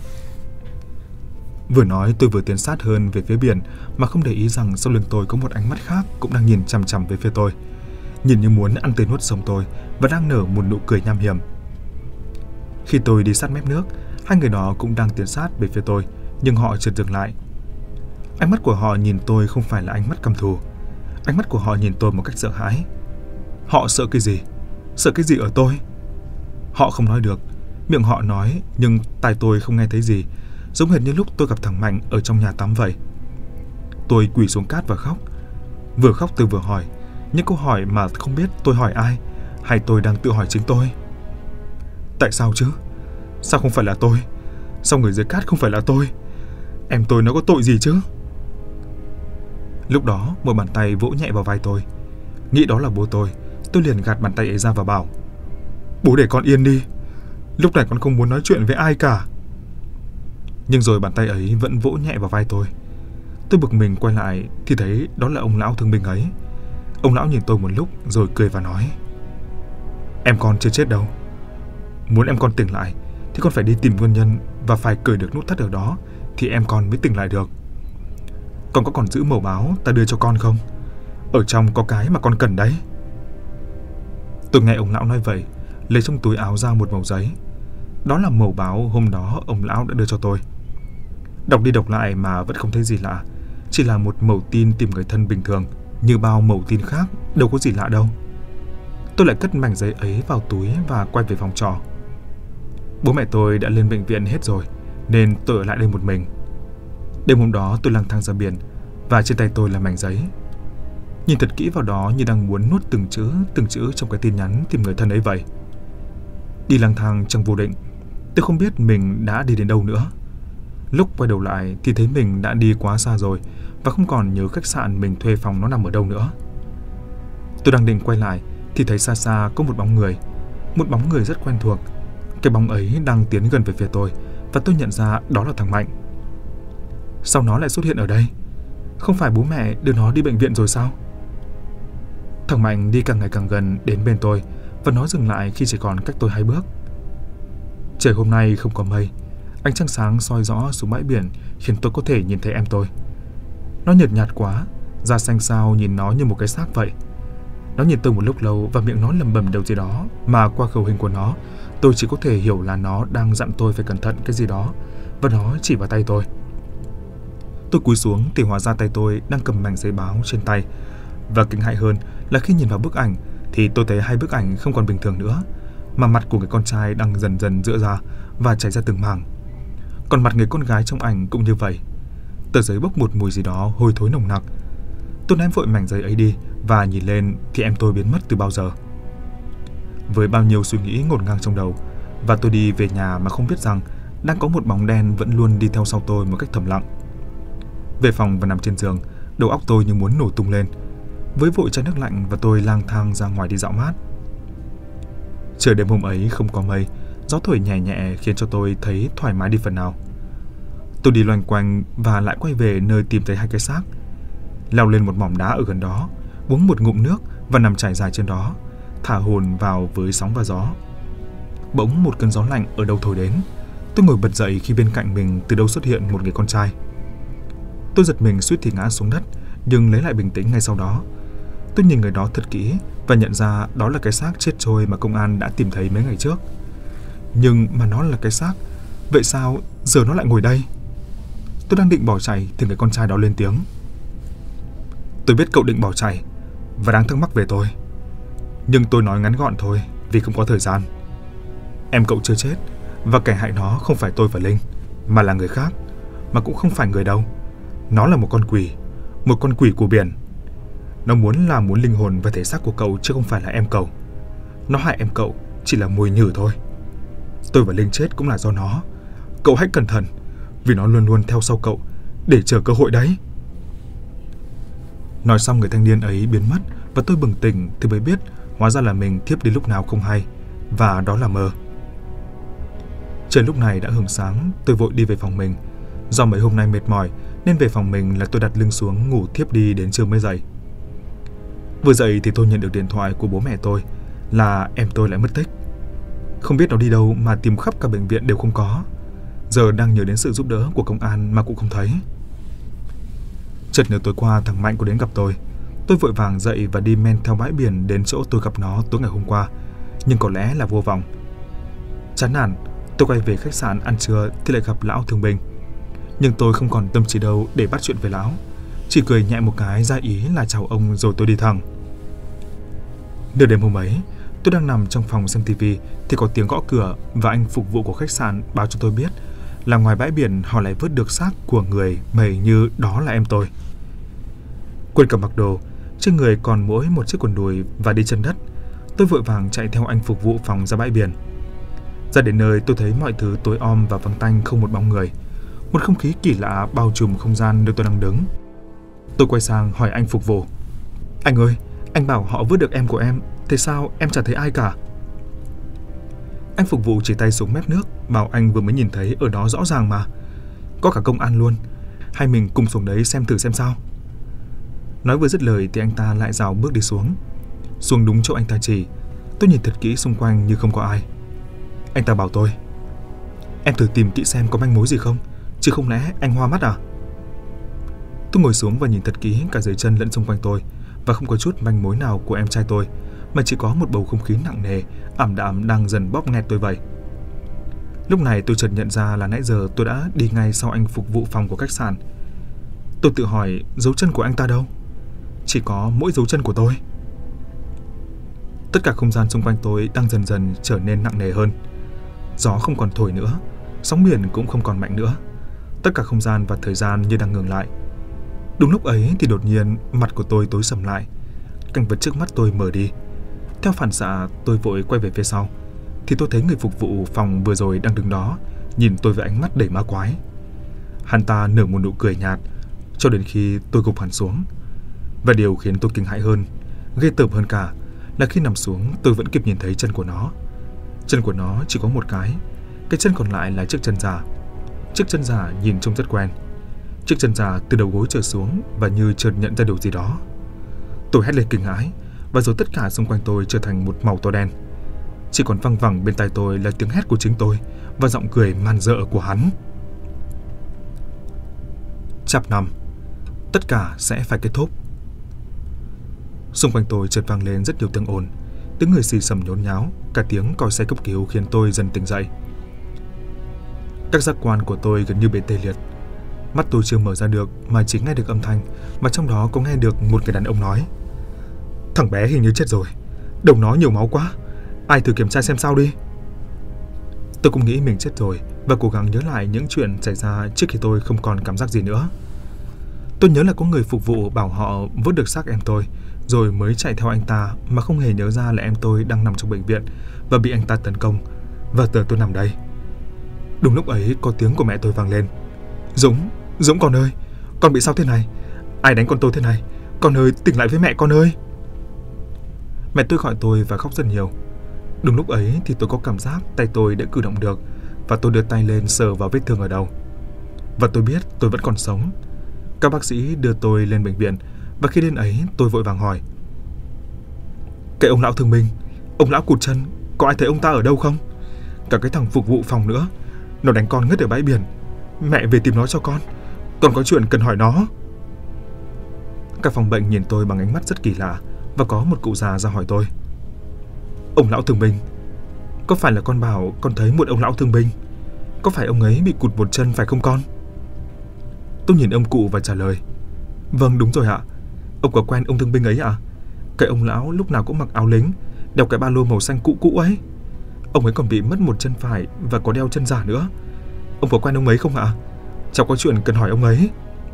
A: Vừa nói tôi vừa tiến sát hơn về phía biển, mà không để ý rằng sau lưng tôi có một ánh mắt khác cũng đang nhìn chằm chằm về phía tôi, nhìn như muốn ăn tươi nuốt sống tôi, và đang nở một nụ cười nham hiểm. Khi tôi đi sát mép nước, hai người đó cũng đang tiến sát về phía tôi, nhưng họ chợt dừng lại. Ánh mắt của họ nhìn tôi không phải là ánh mắt căm thù. Ánh mắt của họ nhìn tôi một cách sợ hãi. Họ sợ cái gì? Sợ cái gì ở tôi? Họ không nói được. Miệng họ nói, nhưng tai tôi không nghe thấy gì, giống hệt như lúc tôi gặp thằng Mạnh ở trong nhà tắm vậy. Tôi quỳ xuống cát và khóc. Vừa khóc tôi vừa hỏi, những câu hỏi mà không biết tôi hỏi ai, hay tôi đang tự hỏi chính tôi. Tại sao chứ? Sao không phải là tôi? Sao người dưới cát không phải là tôi? Em tôi nó có tội gì chứ? Lúc đó một bàn tay vỗ nhẹ vào vai tôi. Nghĩ đó là bố tôi, tôi liền gạt bàn tay ấy ra và bảo: Bố để con yên đi, lúc này con không muốn nói chuyện với ai cả. Nhưng rồi bàn tay ấy vẫn vỗ nhẹ vào vai tôi. Tôi bực mình quay lại thì thấy đó là ông lão thương binh ấy. Ông lão nhìn tôi một lúc rồi cười và nói: Em con chưa chết đâu. Muốn em con tỉnh lại thì con phải đi tìm nguyên nhân và phải cởi được nút thắt ở đó thì em con mới tỉnh lại được. Con có còn giữ mẩu báo ta đưa cho con không? Ở trong có cái mà con cần đấy. Tôi nghe ông lão nói vậy, lấy trong túi áo ra một mẩu giấy. Đó là mẩu báo hôm đó ông lão đã đưa cho tôi. Đọc đi đọc lại mà vẫn không thấy gì lạ, chỉ là một mẩu tin tìm người thân bình thường, như bao mẩu tin khác, đâu có gì lạ đâu. Tôi lại cất mảnh giấy ấy vào túi và quay về phòng trọ. Bố mẹ tôi đã lên bệnh viện hết rồi, nên tôi ở lại đây một mình. Đêm hôm đó tôi lang thang ra biển, và trên tay tôi là mảnh giấy. Nhìn thật kỹ vào đó như đang muốn nuốt từng chữ, từng chữ trong cái tin nhắn tìm người thân ấy vậy. Đi lang thang trong vô định, tôi không biết mình đã đi đến đâu nữa. Lúc quay đầu lại thì thấy mình đã đi quá xa rồi và không còn nhớ khách sạn mình thuê phòng nó nằm ở đâu nữa. Tôi đang định quay lại thì thấy xa xa có một bóng người, một bóng người rất quen thuộc. Cái bóng ấy đang tiến gần về phía tôi và tôi nhận ra đó là thằng Mạnh. Sao nó lại xuất hiện ở đây? Không phải bố mẹ đưa nó đi bệnh viện rồi sao? Thằng Mạnh đi càng ngày càng gần đến bên tôi và nó dừng lại khi chỉ còn cách tôi hai bước. Trời hôm nay không có mây, ánh trăng sáng soi rõ xuống bãi biển khiến tôi có thể nhìn thấy em tôi. Nó nhợt nhạt quá, da xanh xao nhìn nó như một cái xác vậy. Nó nhìn tôi một lúc lâu và miệng nó lẩm bẩm điều gì đó mà qua khẩu hình của nó, tôi chỉ có thể hiểu là nó đang dặn tôi phải cẩn thận cái gì đó và nó chỉ vào tay tôi. Tôi cúi xuống thì hóa ra tay tôi đang cầm mảnh giấy báo trên tay. Và kinh hại hơn là khi nhìn vào bức ảnh thì tôi thấy hai bức ảnh không còn bình thường nữa, mà mặt của người con trai đang dần dần rữa ra và chảy ra từng mảng. Còn mặt người con gái trong ảnh cũng như vậy. Tờ giấy bốc một mùi gì đó hôi thối nồng nặc. Tôi ném vội mảnh giấy ấy đi và nhìn lên thì em tôi biến mất từ bao giờ. Với bao nhiêu suy nghĩ ngổn ngang trong đầu, và tôi đi về nhà mà không biết rằng đang có một bóng đen vẫn luôn đi theo sau tôi một cách thầm lặng. Về phòng và nằm trên giường, đầu óc tôi như muốn nổ tung lên. Với vội chai nước lạnh và tôi lang thang ra ngoài đi dạo mát. Trời đêm hôm ấy không có mây, gió thổi nhẹ nhẹ khiến cho tôi thấy thoải mái đi phần nào. Tôi đi loanh quanh và lại quay về nơi tìm thấy hai cái xác. Leo lên một mỏm đá ở gần đó, uống một ngụm nước và nằm trải dài trên đó, thả hồn vào với sóng và gió. Bỗng một cơn gió lạnh ở đâu thổi đến. Tôi ngồi bật dậy khi bên cạnh mình từ đâu xuất hiện một người con trai. Tôi giật mình suýt thì ngã xuống đất, nhưng lấy lại bình tĩnh ngay sau đó. Tôi nhìn người đó thật kỹ và nhận ra đó là cái xác chết trôi mà công an đã tìm thấy mấy ngày trước. Nhưng mà nó là cái xác, vậy sao giờ nó lại ngồi đây? Tôi đang định bỏ chạy thì người con trai đó lên tiếng. Tôi biết cậu định bỏ chạy và đang thắc mắc về tôi, nhưng tôi nói ngắn gọn thôi vì không có thời gian. Em cậu chưa chết và kẻ hại nó không phải tôi và Linh, mà là người khác, mà cũng không phải người đâu. Nó là một con quỷ, một con quỷ của biển. Nó muốn là muốn linh hồn và thể xác của cậu chứ không phải là em cậu. Nó hại em cậu chỉ là mồi nhử thôi. Tôi và Linh chết cũng là do nó. Cậu hãy cẩn thận, vì nó luôn luôn theo sau cậu để chờ cơ hội đấy. Nói xong người thanh niên ấy biến mất và tôi bừng tỉnh thì mới biết hóa ra là mình thiếp đi lúc nào không hay, và đó là mơ. Trời lúc này đã hửng sáng, tôi vội đi về phòng mình. Do mấy hôm nay mệt mỏi nên về phòng mình là tôi đặt lưng xuống ngủ thiếp đi đến trưa mới dậy. Vừa dậy thì tôi nhận được điện thoại của bố mẹ tôi là em tôi lại mất tích. Không biết nó đi đâu mà tìm khắp cả bệnh viện đều không có. Giờ đang nhớ đến sự giúp đỡ của công an mà cũng không thấy. Chợt nhớ tối qua thằng Mạnh có đến gặp tôi. Tôi vội vàng dậy và đi men theo bãi biển đến chỗ tôi gặp nó tối ngày hôm qua, nhưng có lẽ là vô vọng. Chán nản, tôi quay về khách sạn ăn trưa thì lại gặp lão thương binh. Nhưng tôi không còn tâm trí đâu để bắt chuyện với lão, chỉ cười nhẹ một cái ra ý là chào ông rồi tôi đi thẳng. Nửa đêm hôm ấy, tôi đang nằm trong phòng xem tivi thì có tiếng gõ cửa và anh phục vụ của khách sạn báo cho tôi biết là ngoài bãi biển họ lại vớt được xác của người mà hình như đó là em tôi. Quên cả mặc đồ, trên người còn mỗi một chiếc quần đùi và đi chân đất. Tôi vội vàng chạy theo anh phục vụ phòng ra bãi biển. Ra đến nơi tôi thấy mọi thứ tối om và vắng tanh, không một bóng người. Một không khí kỳ lạ bao trùm không gian nơi tôi đang đứng. Tôi quay sang hỏi anh phục vụ: "Anh ơi, anh bảo họ vớt được em của em, thế sao em chả thấy ai cả?" Anh phục vụ chỉ tay xuống mép nước, bảo anh vừa mới nhìn thấy ở đó rõ ràng mà. Có cả công an luôn. Hai mình cùng xuống đấy xem thử xem sao. Nói vừa dứt lời thì anh ta lại rảo bước đi xuống. Xuống đúng chỗ anh ta chỉ, tôi nhìn thật kỹ xung quanh như không có ai. Anh ta bảo tôi: "Em thử tìm kỹ xem có manh mối gì không, chứ không lẽ anh hoa mắt à?" Tôi ngồi xuống và nhìn thật kỹ cả dưới chân lẫn xung quanh tôi, và không có chút manh mối nào của em trai tôi, mà chỉ có một bầu không khí nặng nề, ảm đạm đang dần bóp nghẹt tôi vậy. Lúc này tôi chợt nhận ra là nãy giờ tôi đã đi ngay sau anh phục vụ phòng của khách sạn. Tôi tự hỏi dấu chân của anh ta đâu? Chỉ có mỗi dấu chân của tôi. Tất cả không gian xung quanh tôi đang dần dần trở nên nặng nề hơn. Gió không còn thổi nữa, sóng biển cũng không còn mạnh nữa. Tất cả không gian và thời gian như đang ngừng lại. Đúng lúc ấy thì đột nhiên mặt của tôi tối sầm lại. Cảnh vật trước mắt tôi mở đi. Theo phản xạ tôi vội quay về phía sau, thì tôi thấy người phục vụ phòng vừa rồi đang đứng đó, nhìn tôi với ánh mắt đầy ma quái. Hắn ta nở một nụ cười nhạt cho đến khi tôi gục hẳn xuống. Và điều khiến tôi kinh hãi hơn, ghê tởm hơn cả, là khi nằm xuống tôi vẫn kịp nhìn thấy chân của nó. Chân của nó chỉ có một cái, cái chân còn lại là chiếc chân giả. Chiếc chân giả nhìn trông rất quen. Chiếc chân giả từ đầu gối trở xuống, và như chợt nhận ra điều gì đó. Tôi hét lên kinh hãi, và rồi tất cả xung quanh tôi trở thành một màu to đen. Chỉ còn văng vẳng bên tai tôi là tiếng hét của chính tôi và giọng cười man dợ của hắn. Chapter năm. Tất cả sẽ phải kết thúc. Xung quanh tôi chợt vang lên rất nhiều tiếng ồn, tiếng người xì xầm nhốn nháo, cả tiếng còi xe cấp cứu khiến tôi dần tỉnh dậy. Các giác quan của tôi gần như bị tê liệt. Mắt tôi chưa mở ra được mà chỉ nghe được âm thanh, mà trong đó có nghe được một người đàn ông nói: "Thằng bé hình như chết rồi, đầu nó nhiều máu quá, ai thử kiểm tra xem sao đi." Tôi cũng nghĩ mình chết rồi và cố gắng nhớ lại những chuyện xảy ra trước khi tôi không còn cảm giác gì nữa. Tôi nhớ là có người phục vụ bảo họ vớt được xác em tôi, rồi mới chạy theo anh ta mà không hề nhớ ra là em tôi đang nằm trong bệnh viện và bị anh ta tấn công, và giờ tôi nằm đây. Đúng lúc ấy có tiếng của mẹ tôi vang lên: "Dũng, Dũng con ơi, con bị sao thế này? Ai đánh con tôi thế này? Con ơi, tỉnh lại với mẹ con ơi." Mẹ tôi gọi tôi và khóc rất nhiều. Đúng lúc ấy thì tôi có cảm giác tay tôi đã cử động được, và tôi đưa tay lên sờ vào vết thương ở đầu. Và tôi biết tôi vẫn còn sống. Các bác sĩ đưa tôi lên bệnh viện, và khi đến ấy tôi vội vàng hỏi: "Cái ông lão thương binh, ông lão cụt chân, có ai thấy ông ta ở đâu không? Cả cái thằng phục vụ phòng nữa, nó đánh con ngất ở bãi biển. Mẹ về tìm nó cho con, con có chuyện cần hỏi nó." Các phòng bệnh nhìn tôi bằng ánh mắt rất kỳ lạ, và có một cụ già ra hỏi tôi: "Ông lão thương binh, có phải là con bảo con thấy một ông lão thương binh? Có phải ông ấy bị cụt một chân phải không con?" Tôi nhìn ông cụ và trả lời: "Vâng, đúng rồi ạ. Ông có quen ông thương binh ấy ạ? Cái ông lão lúc nào cũng mặc áo lính, đeo cái ba lô màu xanh cũ cũ ấy. Ông ấy còn bị mất một chân phải và có đeo chân giả nữa. Ông có quen ông ấy không ạ? Cháu có chuyện cần hỏi ông ấy."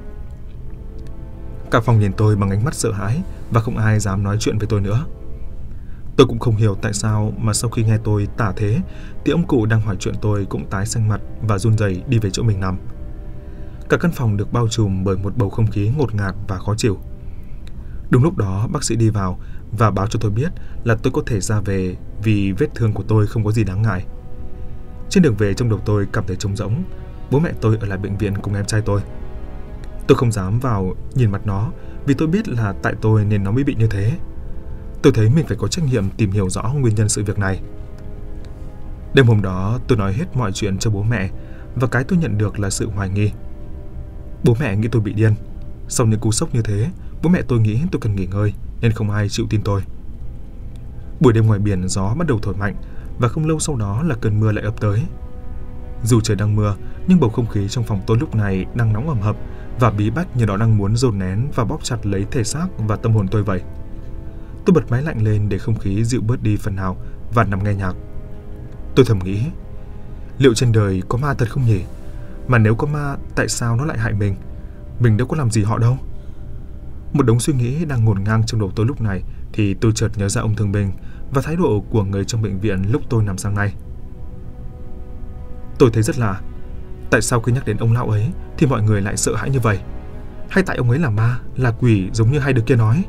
A: Cả phòng nhìn tôi bằng ánh mắt sợ hãi, và không ai dám nói chuyện với tôi nữa. Tôi cũng không hiểu tại sao mà sau khi nghe tôi tả thế thì ông cụ đang hỏi chuyện tôi cũng tái xanh mặt và run rẩy đi về chỗ mình nằm. Cả căn phòng được bao trùm bởi một bầu không khí ngột ngạt và khó chịu. Đúng lúc đó bác sĩ đi vào và báo cho tôi biết là tôi có thể ra về vì vết thương của tôi không có gì đáng ngại. Trên đường về trong đầu tôi cảm thấy trống rỗng. Bố mẹ tôi ở lại bệnh viện cùng em trai tôi. Tôi không dám vào nhìn mặt nó vì tôi biết là tại tôi nên nó mới bị như thế. Tôi thấy mình phải có trách nhiệm tìm hiểu rõ nguyên nhân sự việc này. Đêm hôm đó tôi nói hết mọi chuyện cho bố mẹ, và cái tôi nhận được là sự hoài nghi. Bố mẹ nghĩ tôi bị điên. Sau những cú sốc như thế, bố mẹ tôi nghĩ tôi cần nghỉ ngơi, nên không ai chịu tin tôi. Buổi đêm ngoài biển gió bắt đầu thổi mạnh, và không lâu sau đó là cơn mưa lại ập tới. Dù trời đang mưa, nhưng bầu không khí trong phòng tôi lúc này đang nóng ẩm hập và bí bách như nó đang muốn dồn nén và bóp chặt lấy thể xác và tâm hồn tôi vậy. Tôi bật máy lạnh lên để không khí dịu bớt đi phần nào và nằm nghe nhạc. Tôi thầm nghĩ, liệu trên đời có ma thật không nhỉ? Mà nếu có ma, tại sao nó lại hại mình? Mình đâu có làm gì họ đâu. Một đống suy nghĩ đang ngổn ngang trong đầu tôi lúc này thì tôi chợt nhớ ra ông thương binh và thái độ của người trong bệnh viện lúc tôi nằm sang nay. Tôi thấy rất lạ. Tại sao khi nhắc đến ông lão ấy thì mọi người lại sợ hãi như vậy? Hay tại ông ấy là ma, là quỷ giống như hai đứa kia nói?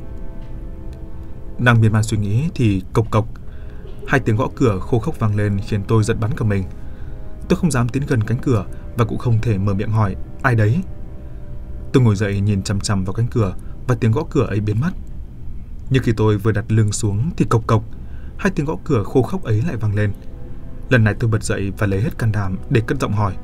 A: Đang miên man suy nghĩ thì cộc cộc, hai tiếng gõ cửa khô khốc vang lên khiến tôi giật bắn cả mình. Tôi không dám tiến gần cánh cửa và cũng không thể mở miệng hỏi ai đấy. Tôi ngồi dậy nhìn chằm chằm vào cánh cửa và tiếng gõ cửa ấy biến mất. Nhưng khi tôi vừa đặt lưng xuống thì cộc cộc, hai tiếng gõ cửa khô khốc ấy lại vang lên. Lần này tôi bật dậy và lấy hết can đảm để cất giọng hỏi: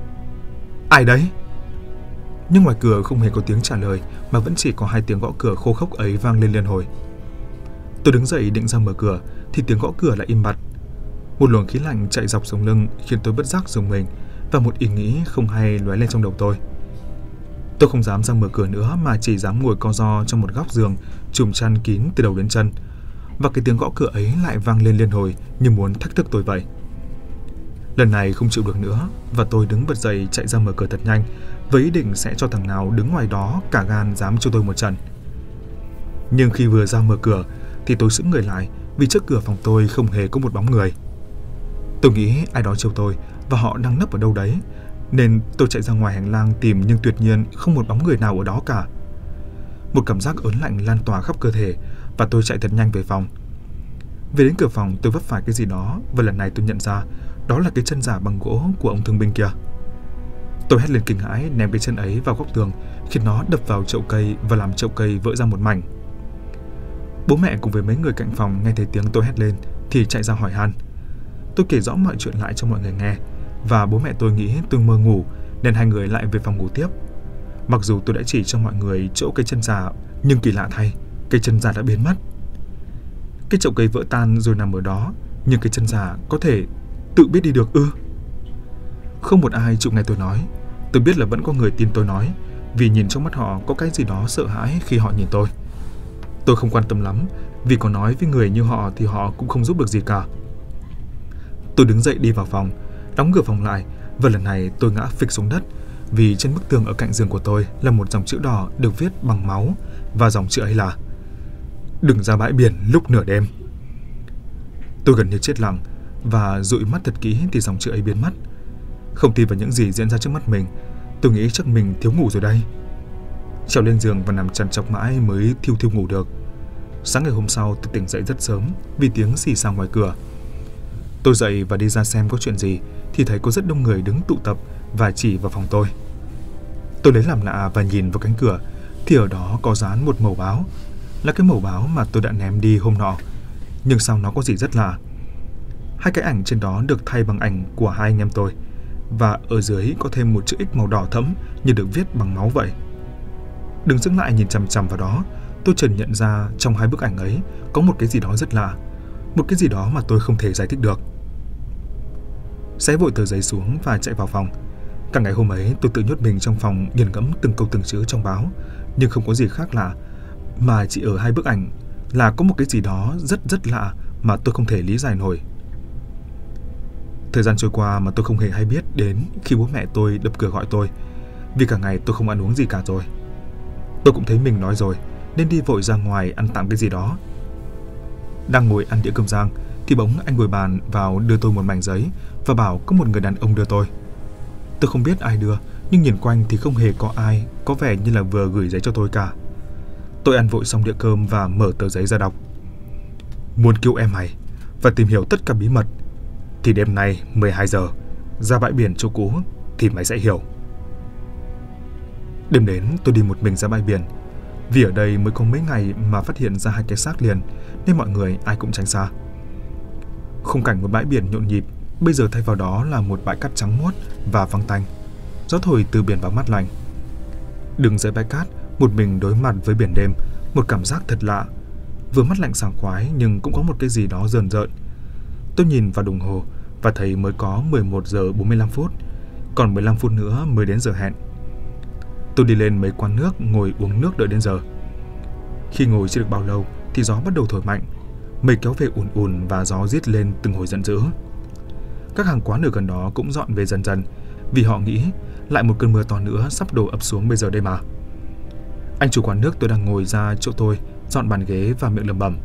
A: ai đấy? Nhưng ngoài cửa không hề có tiếng trả lời mà vẫn chỉ có hai tiếng gõ cửa khô khốc ấy vang lên liên hồi. Tôi đứng dậy định ra mở cửa thì tiếng gõ cửa lại im bặt. Một luồng khí lạnh chạy dọc sống lưng khiến tôi bất giác rùng mình và một ý nghĩ không hay lóe lên trong đầu tôi. Tôi không dám ra mở cửa nữa mà chỉ dám ngồi co ro trong một góc giường trùm chăn kín từ đầu đến chân. Và cái tiếng gõ cửa ấy lại vang lên liên hồi như muốn thách thức tôi vậy. Lần này không chịu được nữa và tôi đứng bật dậy chạy ra mở cửa thật nhanh với ý định sẽ cho thằng nào đứng ngoài đó cả gan dám cho tôi một trận. Nhưng khi vừa ra mở cửa thì tôi sững người lại vì trước cửa phòng tôi không hề có một bóng người. Tôi nghĩ ai đó trêu tôi và họ đang nấp ở đâu đấy, nên tôi chạy ra ngoài hành lang tìm nhưng tuyệt nhiên không một bóng người nào ở đó cả. Một cảm giác ớn lạnh lan tỏa khắp cơ thể và tôi chạy thật nhanh về phòng. Về đến cửa phòng tôi vấp phải cái gì đó và lần này tôi nhận ra đó là cái chân giả bằng gỗ của ông thương binh kia. Tôi hét lên kinh hãi ném cái chân ấy vào góc tường khiến nó đập vào chậu cây và làm chậu cây vỡ ra một mảnh. Bố mẹ cùng với mấy người cạnh phòng nghe thấy tiếng tôi hét lên thì chạy ra hỏi han. Tôi kể rõ mọi chuyện lại cho mọi người nghe và bố mẹ tôi nghĩ tôi mơ ngủ nên hai người lại về phòng ngủ tiếp. Mặc dù tôi đã chỉ cho mọi người chỗ cây chân giả nhưng kỳ lạ thay, cây chân giả đã biến mất. Cái chậu cây vỡ tan rồi nằm ở đó nhưng cây chân giả có thể tự biết đi được ư? Không một ai chịu nghe tôi nói. Tôi biết là vẫn có người tin tôi nói vì nhìn trong mắt họ có cái gì đó sợ hãi khi họ nhìn tôi. Tôi không quan tâm lắm vì có nói với người như họ thì họ cũng không giúp được gì cả. Tôi đứng dậy đi vào phòng, đóng cửa phòng lại và lần này tôi ngã phịch xuống đất vì trên bức tường ở cạnh giường của tôi là một dòng chữ đỏ được viết bằng máu và dòng chữ ấy là: đừng ra bãi biển lúc nửa đêm. Tôi gần như chết lặng và dụi mắt thật kỹ thì dòng chữ ấy biến mất. Không tin vào những gì diễn ra trước mắt mình, tôi nghĩ chắc mình thiếu ngủ rồi đây. Trèo lên giường và nằm trằn trọc mãi mới thiêu thiêu ngủ được. Sáng ngày hôm sau tôi tỉnh dậy rất sớm vì tiếng xì xào ngoài cửa. Tôi dậy và đi ra xem có chuyện gì thì thấy có rất đông người đứng tụ tập và chỉ vào phòng tôi. Tôi lấy làm lạ và nhìn vào cánh cửa thì ở đó có dán một mẩu báo, là cái mẩu báo mà tôi đã ném đi hôm nọ. Nhưng sao nó có gì rất lạ. Hai cái ảnh trên đó được thay bằng ảnh của hai anh em tôi và ở dưới có thêm một chữ X màu đỏ thẫm như được viết bằng máu vậy. Đứng dừng lại nhìn chằm chằm vào đó, tôi chợt nhận ra trong hai bức ảnh ấy có một cái gì đó rất lạ, một cái gì đó mà tôi không thể giải thích được. Xé vội tờ giấy xuống và chạy vào phòng. Cả ngày hôm ấy tôi tự nhốt mình trong phòng nghiền ngẫm từng câu từng chữ trong báo, nhưng không có gì khác lạ, mà chỉ ở hai bức ảnh là có một cái gì đó rất rất lạ mà tôi không thể lý giải nổi. Thời gian trôi qua mà tôi không hề hay biết đến khi bố mẹ tôi đập cửa gọi tôi, vì cả ngày tôi không ăn uống gì cả rồi. Tôi cũng thấy mình nói rồi nên đi vội ra ngoài ăn tạm cái gì đó. Đang ngồi ăn đĩa cơm rang thì bỗng anh ngồi bàn vào đưa tôi một mảnh giấy và bảo có một người đàn ông đưa tôi. Tôi không biết ai đưa, nhưng nhìn quanh thì không hề có ai có vẻ như là vừa gửi giấy cho tôi cả. Tôi ăn vội xong đĩa cơm và mở tờ giấy ra đọc. Muốn cứu em mày và tìm hiểu tất cả bí mật thì đêm nay mười hai giờ ra bãi biển chỗ cũ thì mày sẽ hiểu. Đêm đến tôi đi một mình ra bãi biển, vì ở đây mới có mấy ngày mà phát hiện ra hai cái xác liền nên mọi người ai cũng tránh xa. Khung cảnh một bãi biển nhộn nhịp bây giờ thay vào đó là một bãi cát trắng muốt và vắng tanh. Gió thổi từ biển vào mát lành. Đứng dưới bãi cát một mình đối mặt với biển đêm, một cảm giác thật lạ, vừa mát lạnh sảng khoái nhưng cũng có một cái gì đó rờn rợn. Tôi nhìn vào đồng hồ và thấy mới có mười một giờ bốn mươi lăm phút, còn mười lăm phút nữa mới đến giờ hẹn. Tôi đi lên mấy quán nước ngồi uống nước đợi đến giờ. Khi ngồi chưa được bao lâu thì gió bắt đầu thổi mạnh, mây kéo về ùn ùn và gió rít lên từng hồi giận dữ. Các hàng quán ở gần đó cũng dọn về dần dần vì họ nghĩ lại một cơn mưa to nữa sắp đổ ập xuống bây giờ đây mà. Anh chủ quán nước tôi đang ngồi ra chỗ tôi, dọn bàn ghế và miệng lẩm bẩm.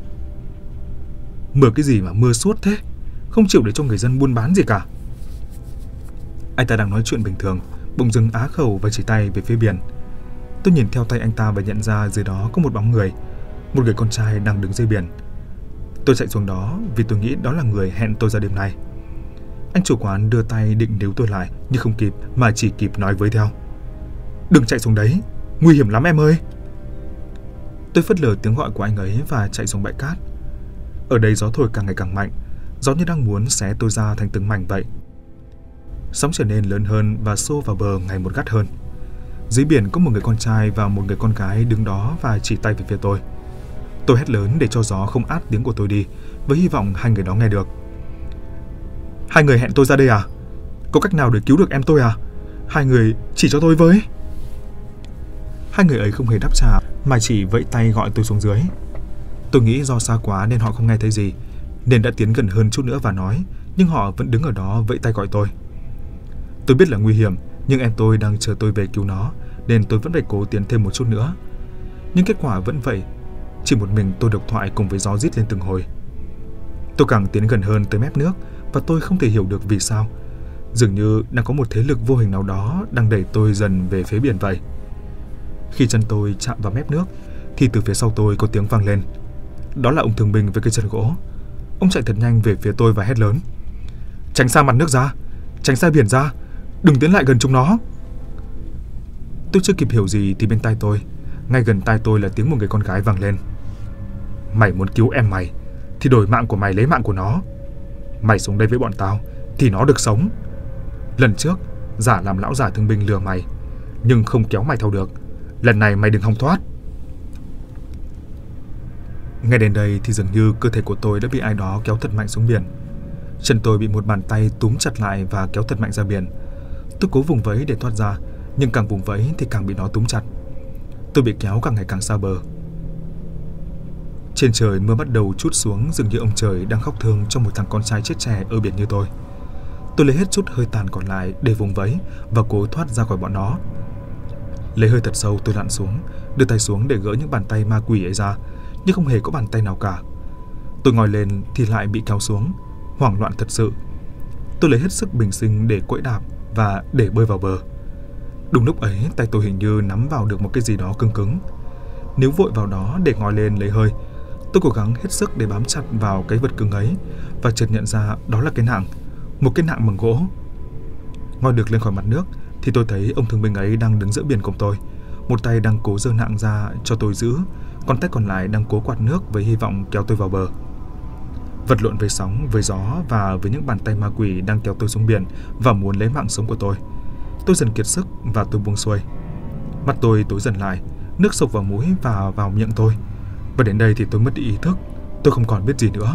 A: Mưa cái gì mà mưa suốt thế, không chịu để cho người dân buôn bán gì cả. Anh ta đang nói chuyện bình thường, bỗng dưng á khẩu và chỉ tay về phía biển. Tôi nhìn theo tay anh ta và nhận ra dưới đó có một bóng người, một người con trai đang đứng dưới biển. Tôi chạy xuống đó vì tôi nghĩ đó là người hẹn tôi ra đêm nay. Anh chủ quán đưa tay định níu tôi lại nhưng không kịp mà chỉ kịp nói với theo: "Đừng chạy xuống đấy, nguy hiểm lắm em ơi." Tôi phớt lờ tiếng gọi của anh ấy và chạy xuống bãi cát. Ở đây gió thổi càng ngày càng mạnh, gió như đang muốn xé tôi ra thành từng mảnh vậy. Sóng trở nên lớn hơn và xô vào bờ ngày một gắt hơn. Dưới biển có một người con trai và một người con gái đứng đó và chỉ tay về phía tôi. Tôi hét lớn để cho gió không át tiếng của tôi đi, với hy vọng hai người đó nghe được. "Hai người hẹn tôi ra đây à? Có cách nào để cứu được em tôi à? Hai người chỉ cho tôi với." Hai người ấy không hề đáp trả mà chỉ vẫy tay gọi tôi xuống dưới. Tôi nghĩ do xa quá nên họ không nghe thấy gì, nên đã tiến gần hơn chút nữa và nói, nhưng họ vẫn đứng ở đó vẫy tay gọi tôi. Tôi biết là nguy hiểm, nhưng em tôi đang chờ tôi về cứu nó, nên tôi vẫn phải cố tiến thêm một chút nữa. Nhưng kết quả vẫn vậy, chỉ một mình tôi độc thoại cùng với gió rít lên từng hồi. Tôi càng tiến gần hơn tới mép nước và tôi không thể hiểu được vì sao. Dường như đang có một thế lực vô hình nào đó đang đẩy tôi dần về phía biển vậy. Khi chân tôi chạm vào mép nước thì từ phía sau tôi có tiếng vang lên. Đó là ông thương binh với cây chân gỗ. Ông chạy thật nhanh về phía tôi và hét lớn: "Tránh xa mặt nước ra, tránh xa biển ra, đừng tiến lại gần chúng nó." Tôi chưa kịp hiểu gì thì bên tai tôi, ngay gần tai tôi là tiếng một người con gái vang lên: "Mày muốn cứu em mày thì đổi mạng của mày lấy mạng của nó. Mày xuống đây với bọn tao thì nó được sống. Lần trước giả làm lão già thương binh lừa mày, nhưng không kéo mày theo được. Lần này mày đừng hòng thoát." Ngay đến đây thì dường như cơ thể của tôi đã bị ai đó kéo thật mạnh xuống biển. Chân tôi bị một bàn tay túm chặt lại và kéo thật mạnh ra biển. Tôi cố vùng vẫy để thoát ra, nhưng càng vùng vẫy thì càng bị nó túm chặt. Tôi bị kéo càng ngày càng xa bờ. Trên trời mưa bắt đầu trút xuống, dường như ông trời đang khóc thương cho một thằng con trai chết trẻ ở biển như tôi. Tôi lấy hết chút hơi tàn còn lại để vùng vẫy và cố thoát ra khỏi bọn nó. Lấy hơi thật sâu, tôi lặn xuống, đưa tay xuống để gỡ những bàn tay ma quỷ ấy ra, nhưng không hề có bàn tay nào cả. Tôi ngoi lên thì lại bị kéo xuống, hoảng loạn thật sự. Tôi lấy hết sức bình sinh để quẫy đạp và để bơi vào bờ. Đúng lúc ấy, tay tôi hình như nắm vào được một cái gì đó cứng cứng. Níu vội vào đó để ngoi lên lấy hơi. Tôi cố gắng hết sức để bám chặt vào cái vật cứng ấy và chợt nhận ra đó là cái nạng, một cái nạng bằng gỗ. Ngoi được lên khỏi mặt nước thì tôi thấy ông thương binh ấy đang đứng giữa biển cùng tôi. Một tay đang cố giơ nạng ra cho tôi giữ, còn tay còn lại đang cố quạt nước với hy vọng kéo tôi vào bờ. Vật lộn với sóng, với gió và với những bàn tay ma quỷ đang kéo tôi xuống biển và muốn lấy mạng sống của tôi. Tôi dần kiệt sức và tôi buông xuôi. Mắt tôi tối dần lại, nước sộc vào mũi và vào miệng tôi. Và đến đây thì tôi mất đi ý thức, tôi không còn biết gì nữa.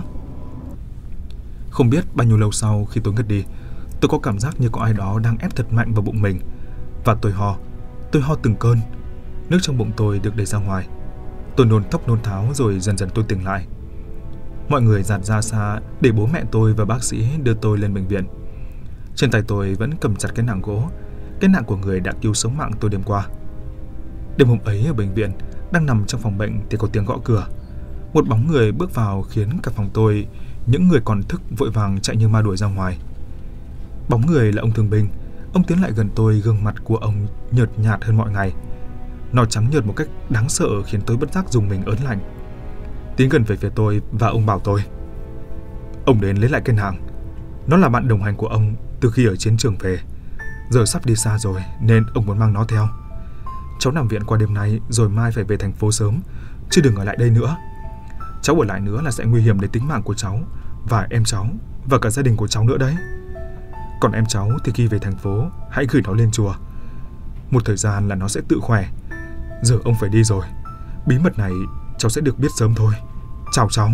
A: Không biết bao nhiêu lâu sau khi tôi ngất đi, tôi có cảm giác như có ai đó đang ép thật mạnh vào bụng mình. Và tôi ho, tôi ho từng cơn. Nước trong bụng tôi được đẩy ra ngoài. Tôi nôn thốc nôn tháo rồi dần dần tôi tỉnh lại. Mọi người dạt ra xa để bố mẹ tôi và bác sĩ đưa tôi lên bệnh viện. Trên tay tôi vẫn cầm chặt cái nạng gỗ, cái nạng của người đã cứu sống mạng tôi đêm qua. Đêm hôm ấy ở bệnh viện, đang nằm trong phòng bệnh thì có tiếng gõ cửa. Một bóng người bước vào khiến cả phòng tôi, những người còn thức vội vàng chạy như ma đuổi ra ngoài. Bóng người là ông thương binh. Ông tiến lại gần tôi, gương mặt của ông nhợt nhạt hơn mọi ngày. Nó trắng nhợt một cách đáng sợ khiến tôi bất giác dùng mình ớn lạnh. Tiến gần về phía tôi và ông bảo tôi: "Ông đến lấy lại cái nạng. Nó là bạn đồng hành của ông từ khi ở chiến trường về. Giờ sắp đi xa rồi nên ông muốn mang nó theo. Cháu nằm viện qua đêm nay rồi mai phải về thành phố sớm, chứ đừng ở lại đây nữa. Cháu ở lại nữa là sẽ nguy hiểm đến tính mạng của cháu và em cháu và cả gia đình của cháu nữa đấy. Còn em cháu thì khi về thành phố hãy gửi nó lên chùa. Một thời gian là nó sẽ tự khỏe. Giờ ông phải đi rồi. Bí mật này cháu sẽ được biết sớm thôi. Chào cháu."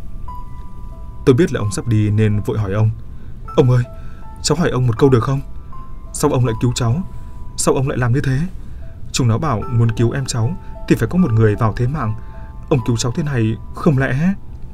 A: Tôi biết là ông sắp đi nên vội hỏi ông: "Ông ơi, cháu hỏi ông một câu được không? Sao ông lại cứu cháu? Sao ông lại làm như thế? Chúng nó bảo muốn cứu em cháu thì phải có một người vào thế mạng. Ông cứu cháu thế này không lẽ..."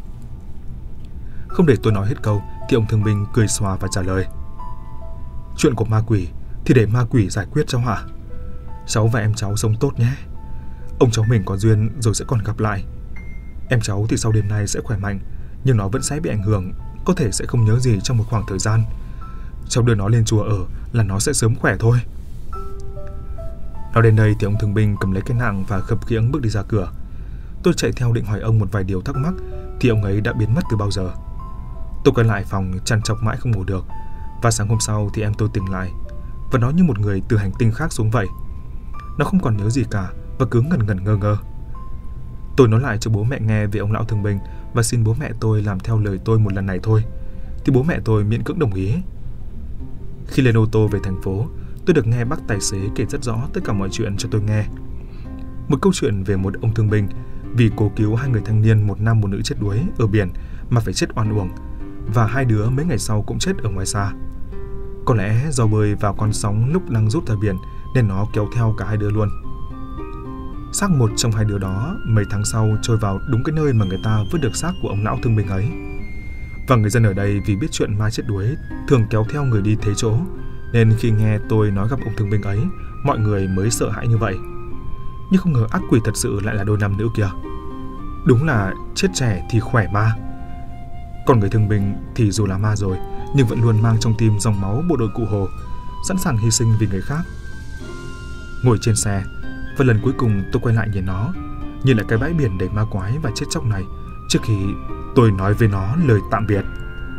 A: Không để tôi nói hết câu thì ông thương binh cười xòa và trả lời: "Chuyện của ma quỷ thì để ma quỷ giải quyết cháu hả? Cháu và em cháu sống tốt nhé. Ông cháu mình có duyên rồi sẽ còn gặp lại. Em cháu thì sau đêm nay sẽ khỏe mạnh, nhưng nó vẫn sẽ bị ảnh hưởng, có thể sẽ không nhớ gì trong một khoảng thời gian. cháu đưa nó lên chùa ở là nó sẽ sớm khỏe thôi. Nói đến đây thì ông thương binh cầm lấy cái nạng và khập khiễng bước đi ra cửa. Tôi chạy theo định hỏi ông một vài điều thắc mắc thì ông ấy đã biến mất từ bao giờ. Tôi quay lại phòng trằn trọc mãi không ngủ được, và sáng hôm sau thì em tôi tỉnh lại và nó như một người từ hành tinh khác xuống vậy. Nó không còn nhớ gì cả và cứ ngẩn ngẩn ngơ ngơ. Tôi nói lại cho bố mẹ nghe về ông lão thương binh và xin bố mẹ tôi làm theo lời tôi một lần này thôi, thì bố mẹ tôi miễn cưỡng đồng ý. Khi lên ô tô về thành phố, tôi được nghe bác tài xế kể rất rõ tất cả mọi chuyện cho tôi nghe. Một câu chuyện về một ông thương binh vì cố cứu hai người thanh niên, một nam một nữ chết đuối ở biển mà phải chết oan uổng, và hai đứa mấy ngày sau cũng chết ở ngoài xa. Có lẽ do bơi vào con sóng lúc đang rút ra biển nên nó kéo theo cả hai đứa luôn. Xác một trong hai đứa đó mấy tháng sau trôi vào đúng cái nơi mà người ta vứt được xác của ông lão thương binh ấy. Và người dân ở đây vì biết chuyện ma chết đuối thường kéo theo người đi thế chỗ, nên khi nghe tôi nói gặp ông thương binh ấy, mọi người mới sợ hãi như vậy. Nhưng không ngờ ác quỷ thật sự lại là đôi nam nữ kia. Đúng là chết trẻ thì khỏe ma. Còn người thương binh thì dù là ma rồi nhưng vẫn luôn mang trong tim dòng máu bộ đội Cụ Hồ, sẵn sàng hy sinh vì người khác. Ngồi trên xe, và lần cuối cùng tôi quay lại nhìn nó, nhìn lại cái bãi biển đầy ma quái và chết chóc này trước khi tôi nói với nó lời tạm biệt.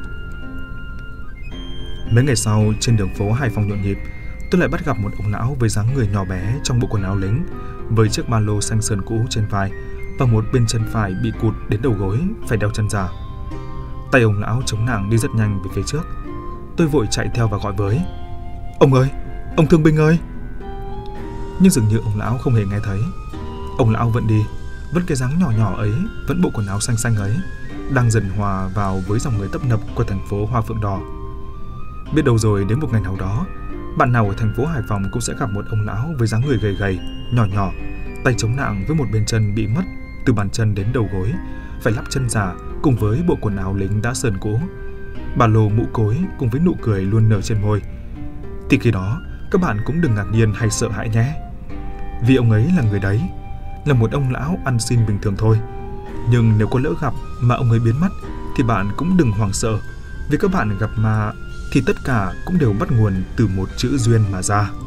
A: Mấy ngày sau, trên đường phố Hải Phòng nhộn nhịp, tôi lại bắt gặp một ông lão với dáng người nhỏ bé trong bộ quần áo lính, với chiếc ba lô xanh sườn cũ trên vai và một bên chân phải bị cụt đến đầu gối, phải đeo chân giả. Tay ông lão chống nạng đi rất nhanh về phía trước. Tôi vội chạy theo và gọi với: "Ông ơi, ông thương binh ơi!" Nhưng dường như ông lão không hề nghe thấy. Ông lão vẫn đi, vẫn cái dáng nhỏ nhỏ ấy, vẫn bộ quần áo xanh xanh ấy, đang dần hòa vào với dòng người tấp nập của thành phố Hoa Phượng Đỏ. Biết đâu rồi đến một ngày nào đó, bạn nào ở thành phố Hải Phòng cũng sẽ gặp một ông lão với dáng người gầy gầy, nhỏ nhỏ, tay chống nạng với một bên chân bị mất từ bàn chân đến đầu gối, phải lắp chân giả cùng với bộ quần áo lính đã sờn cũ, ba lô mũ cối cùng với nụ cười luôn nở trên môi. Thì khi đó, các bạn cũng đừng ngạc nhiên hay sợ hãi nhé. Vì ông ấy là người đấy, là một ông lão ăn xin bình thường thôi. Nhưng nếu có lỡ gặp mà ông ấy biến mất thì bạn cũng đừng hoảng sợ, vì các bạn gặp ma thì tất cả cũng đều bắt nguồn từ một chữ duyên mà ra.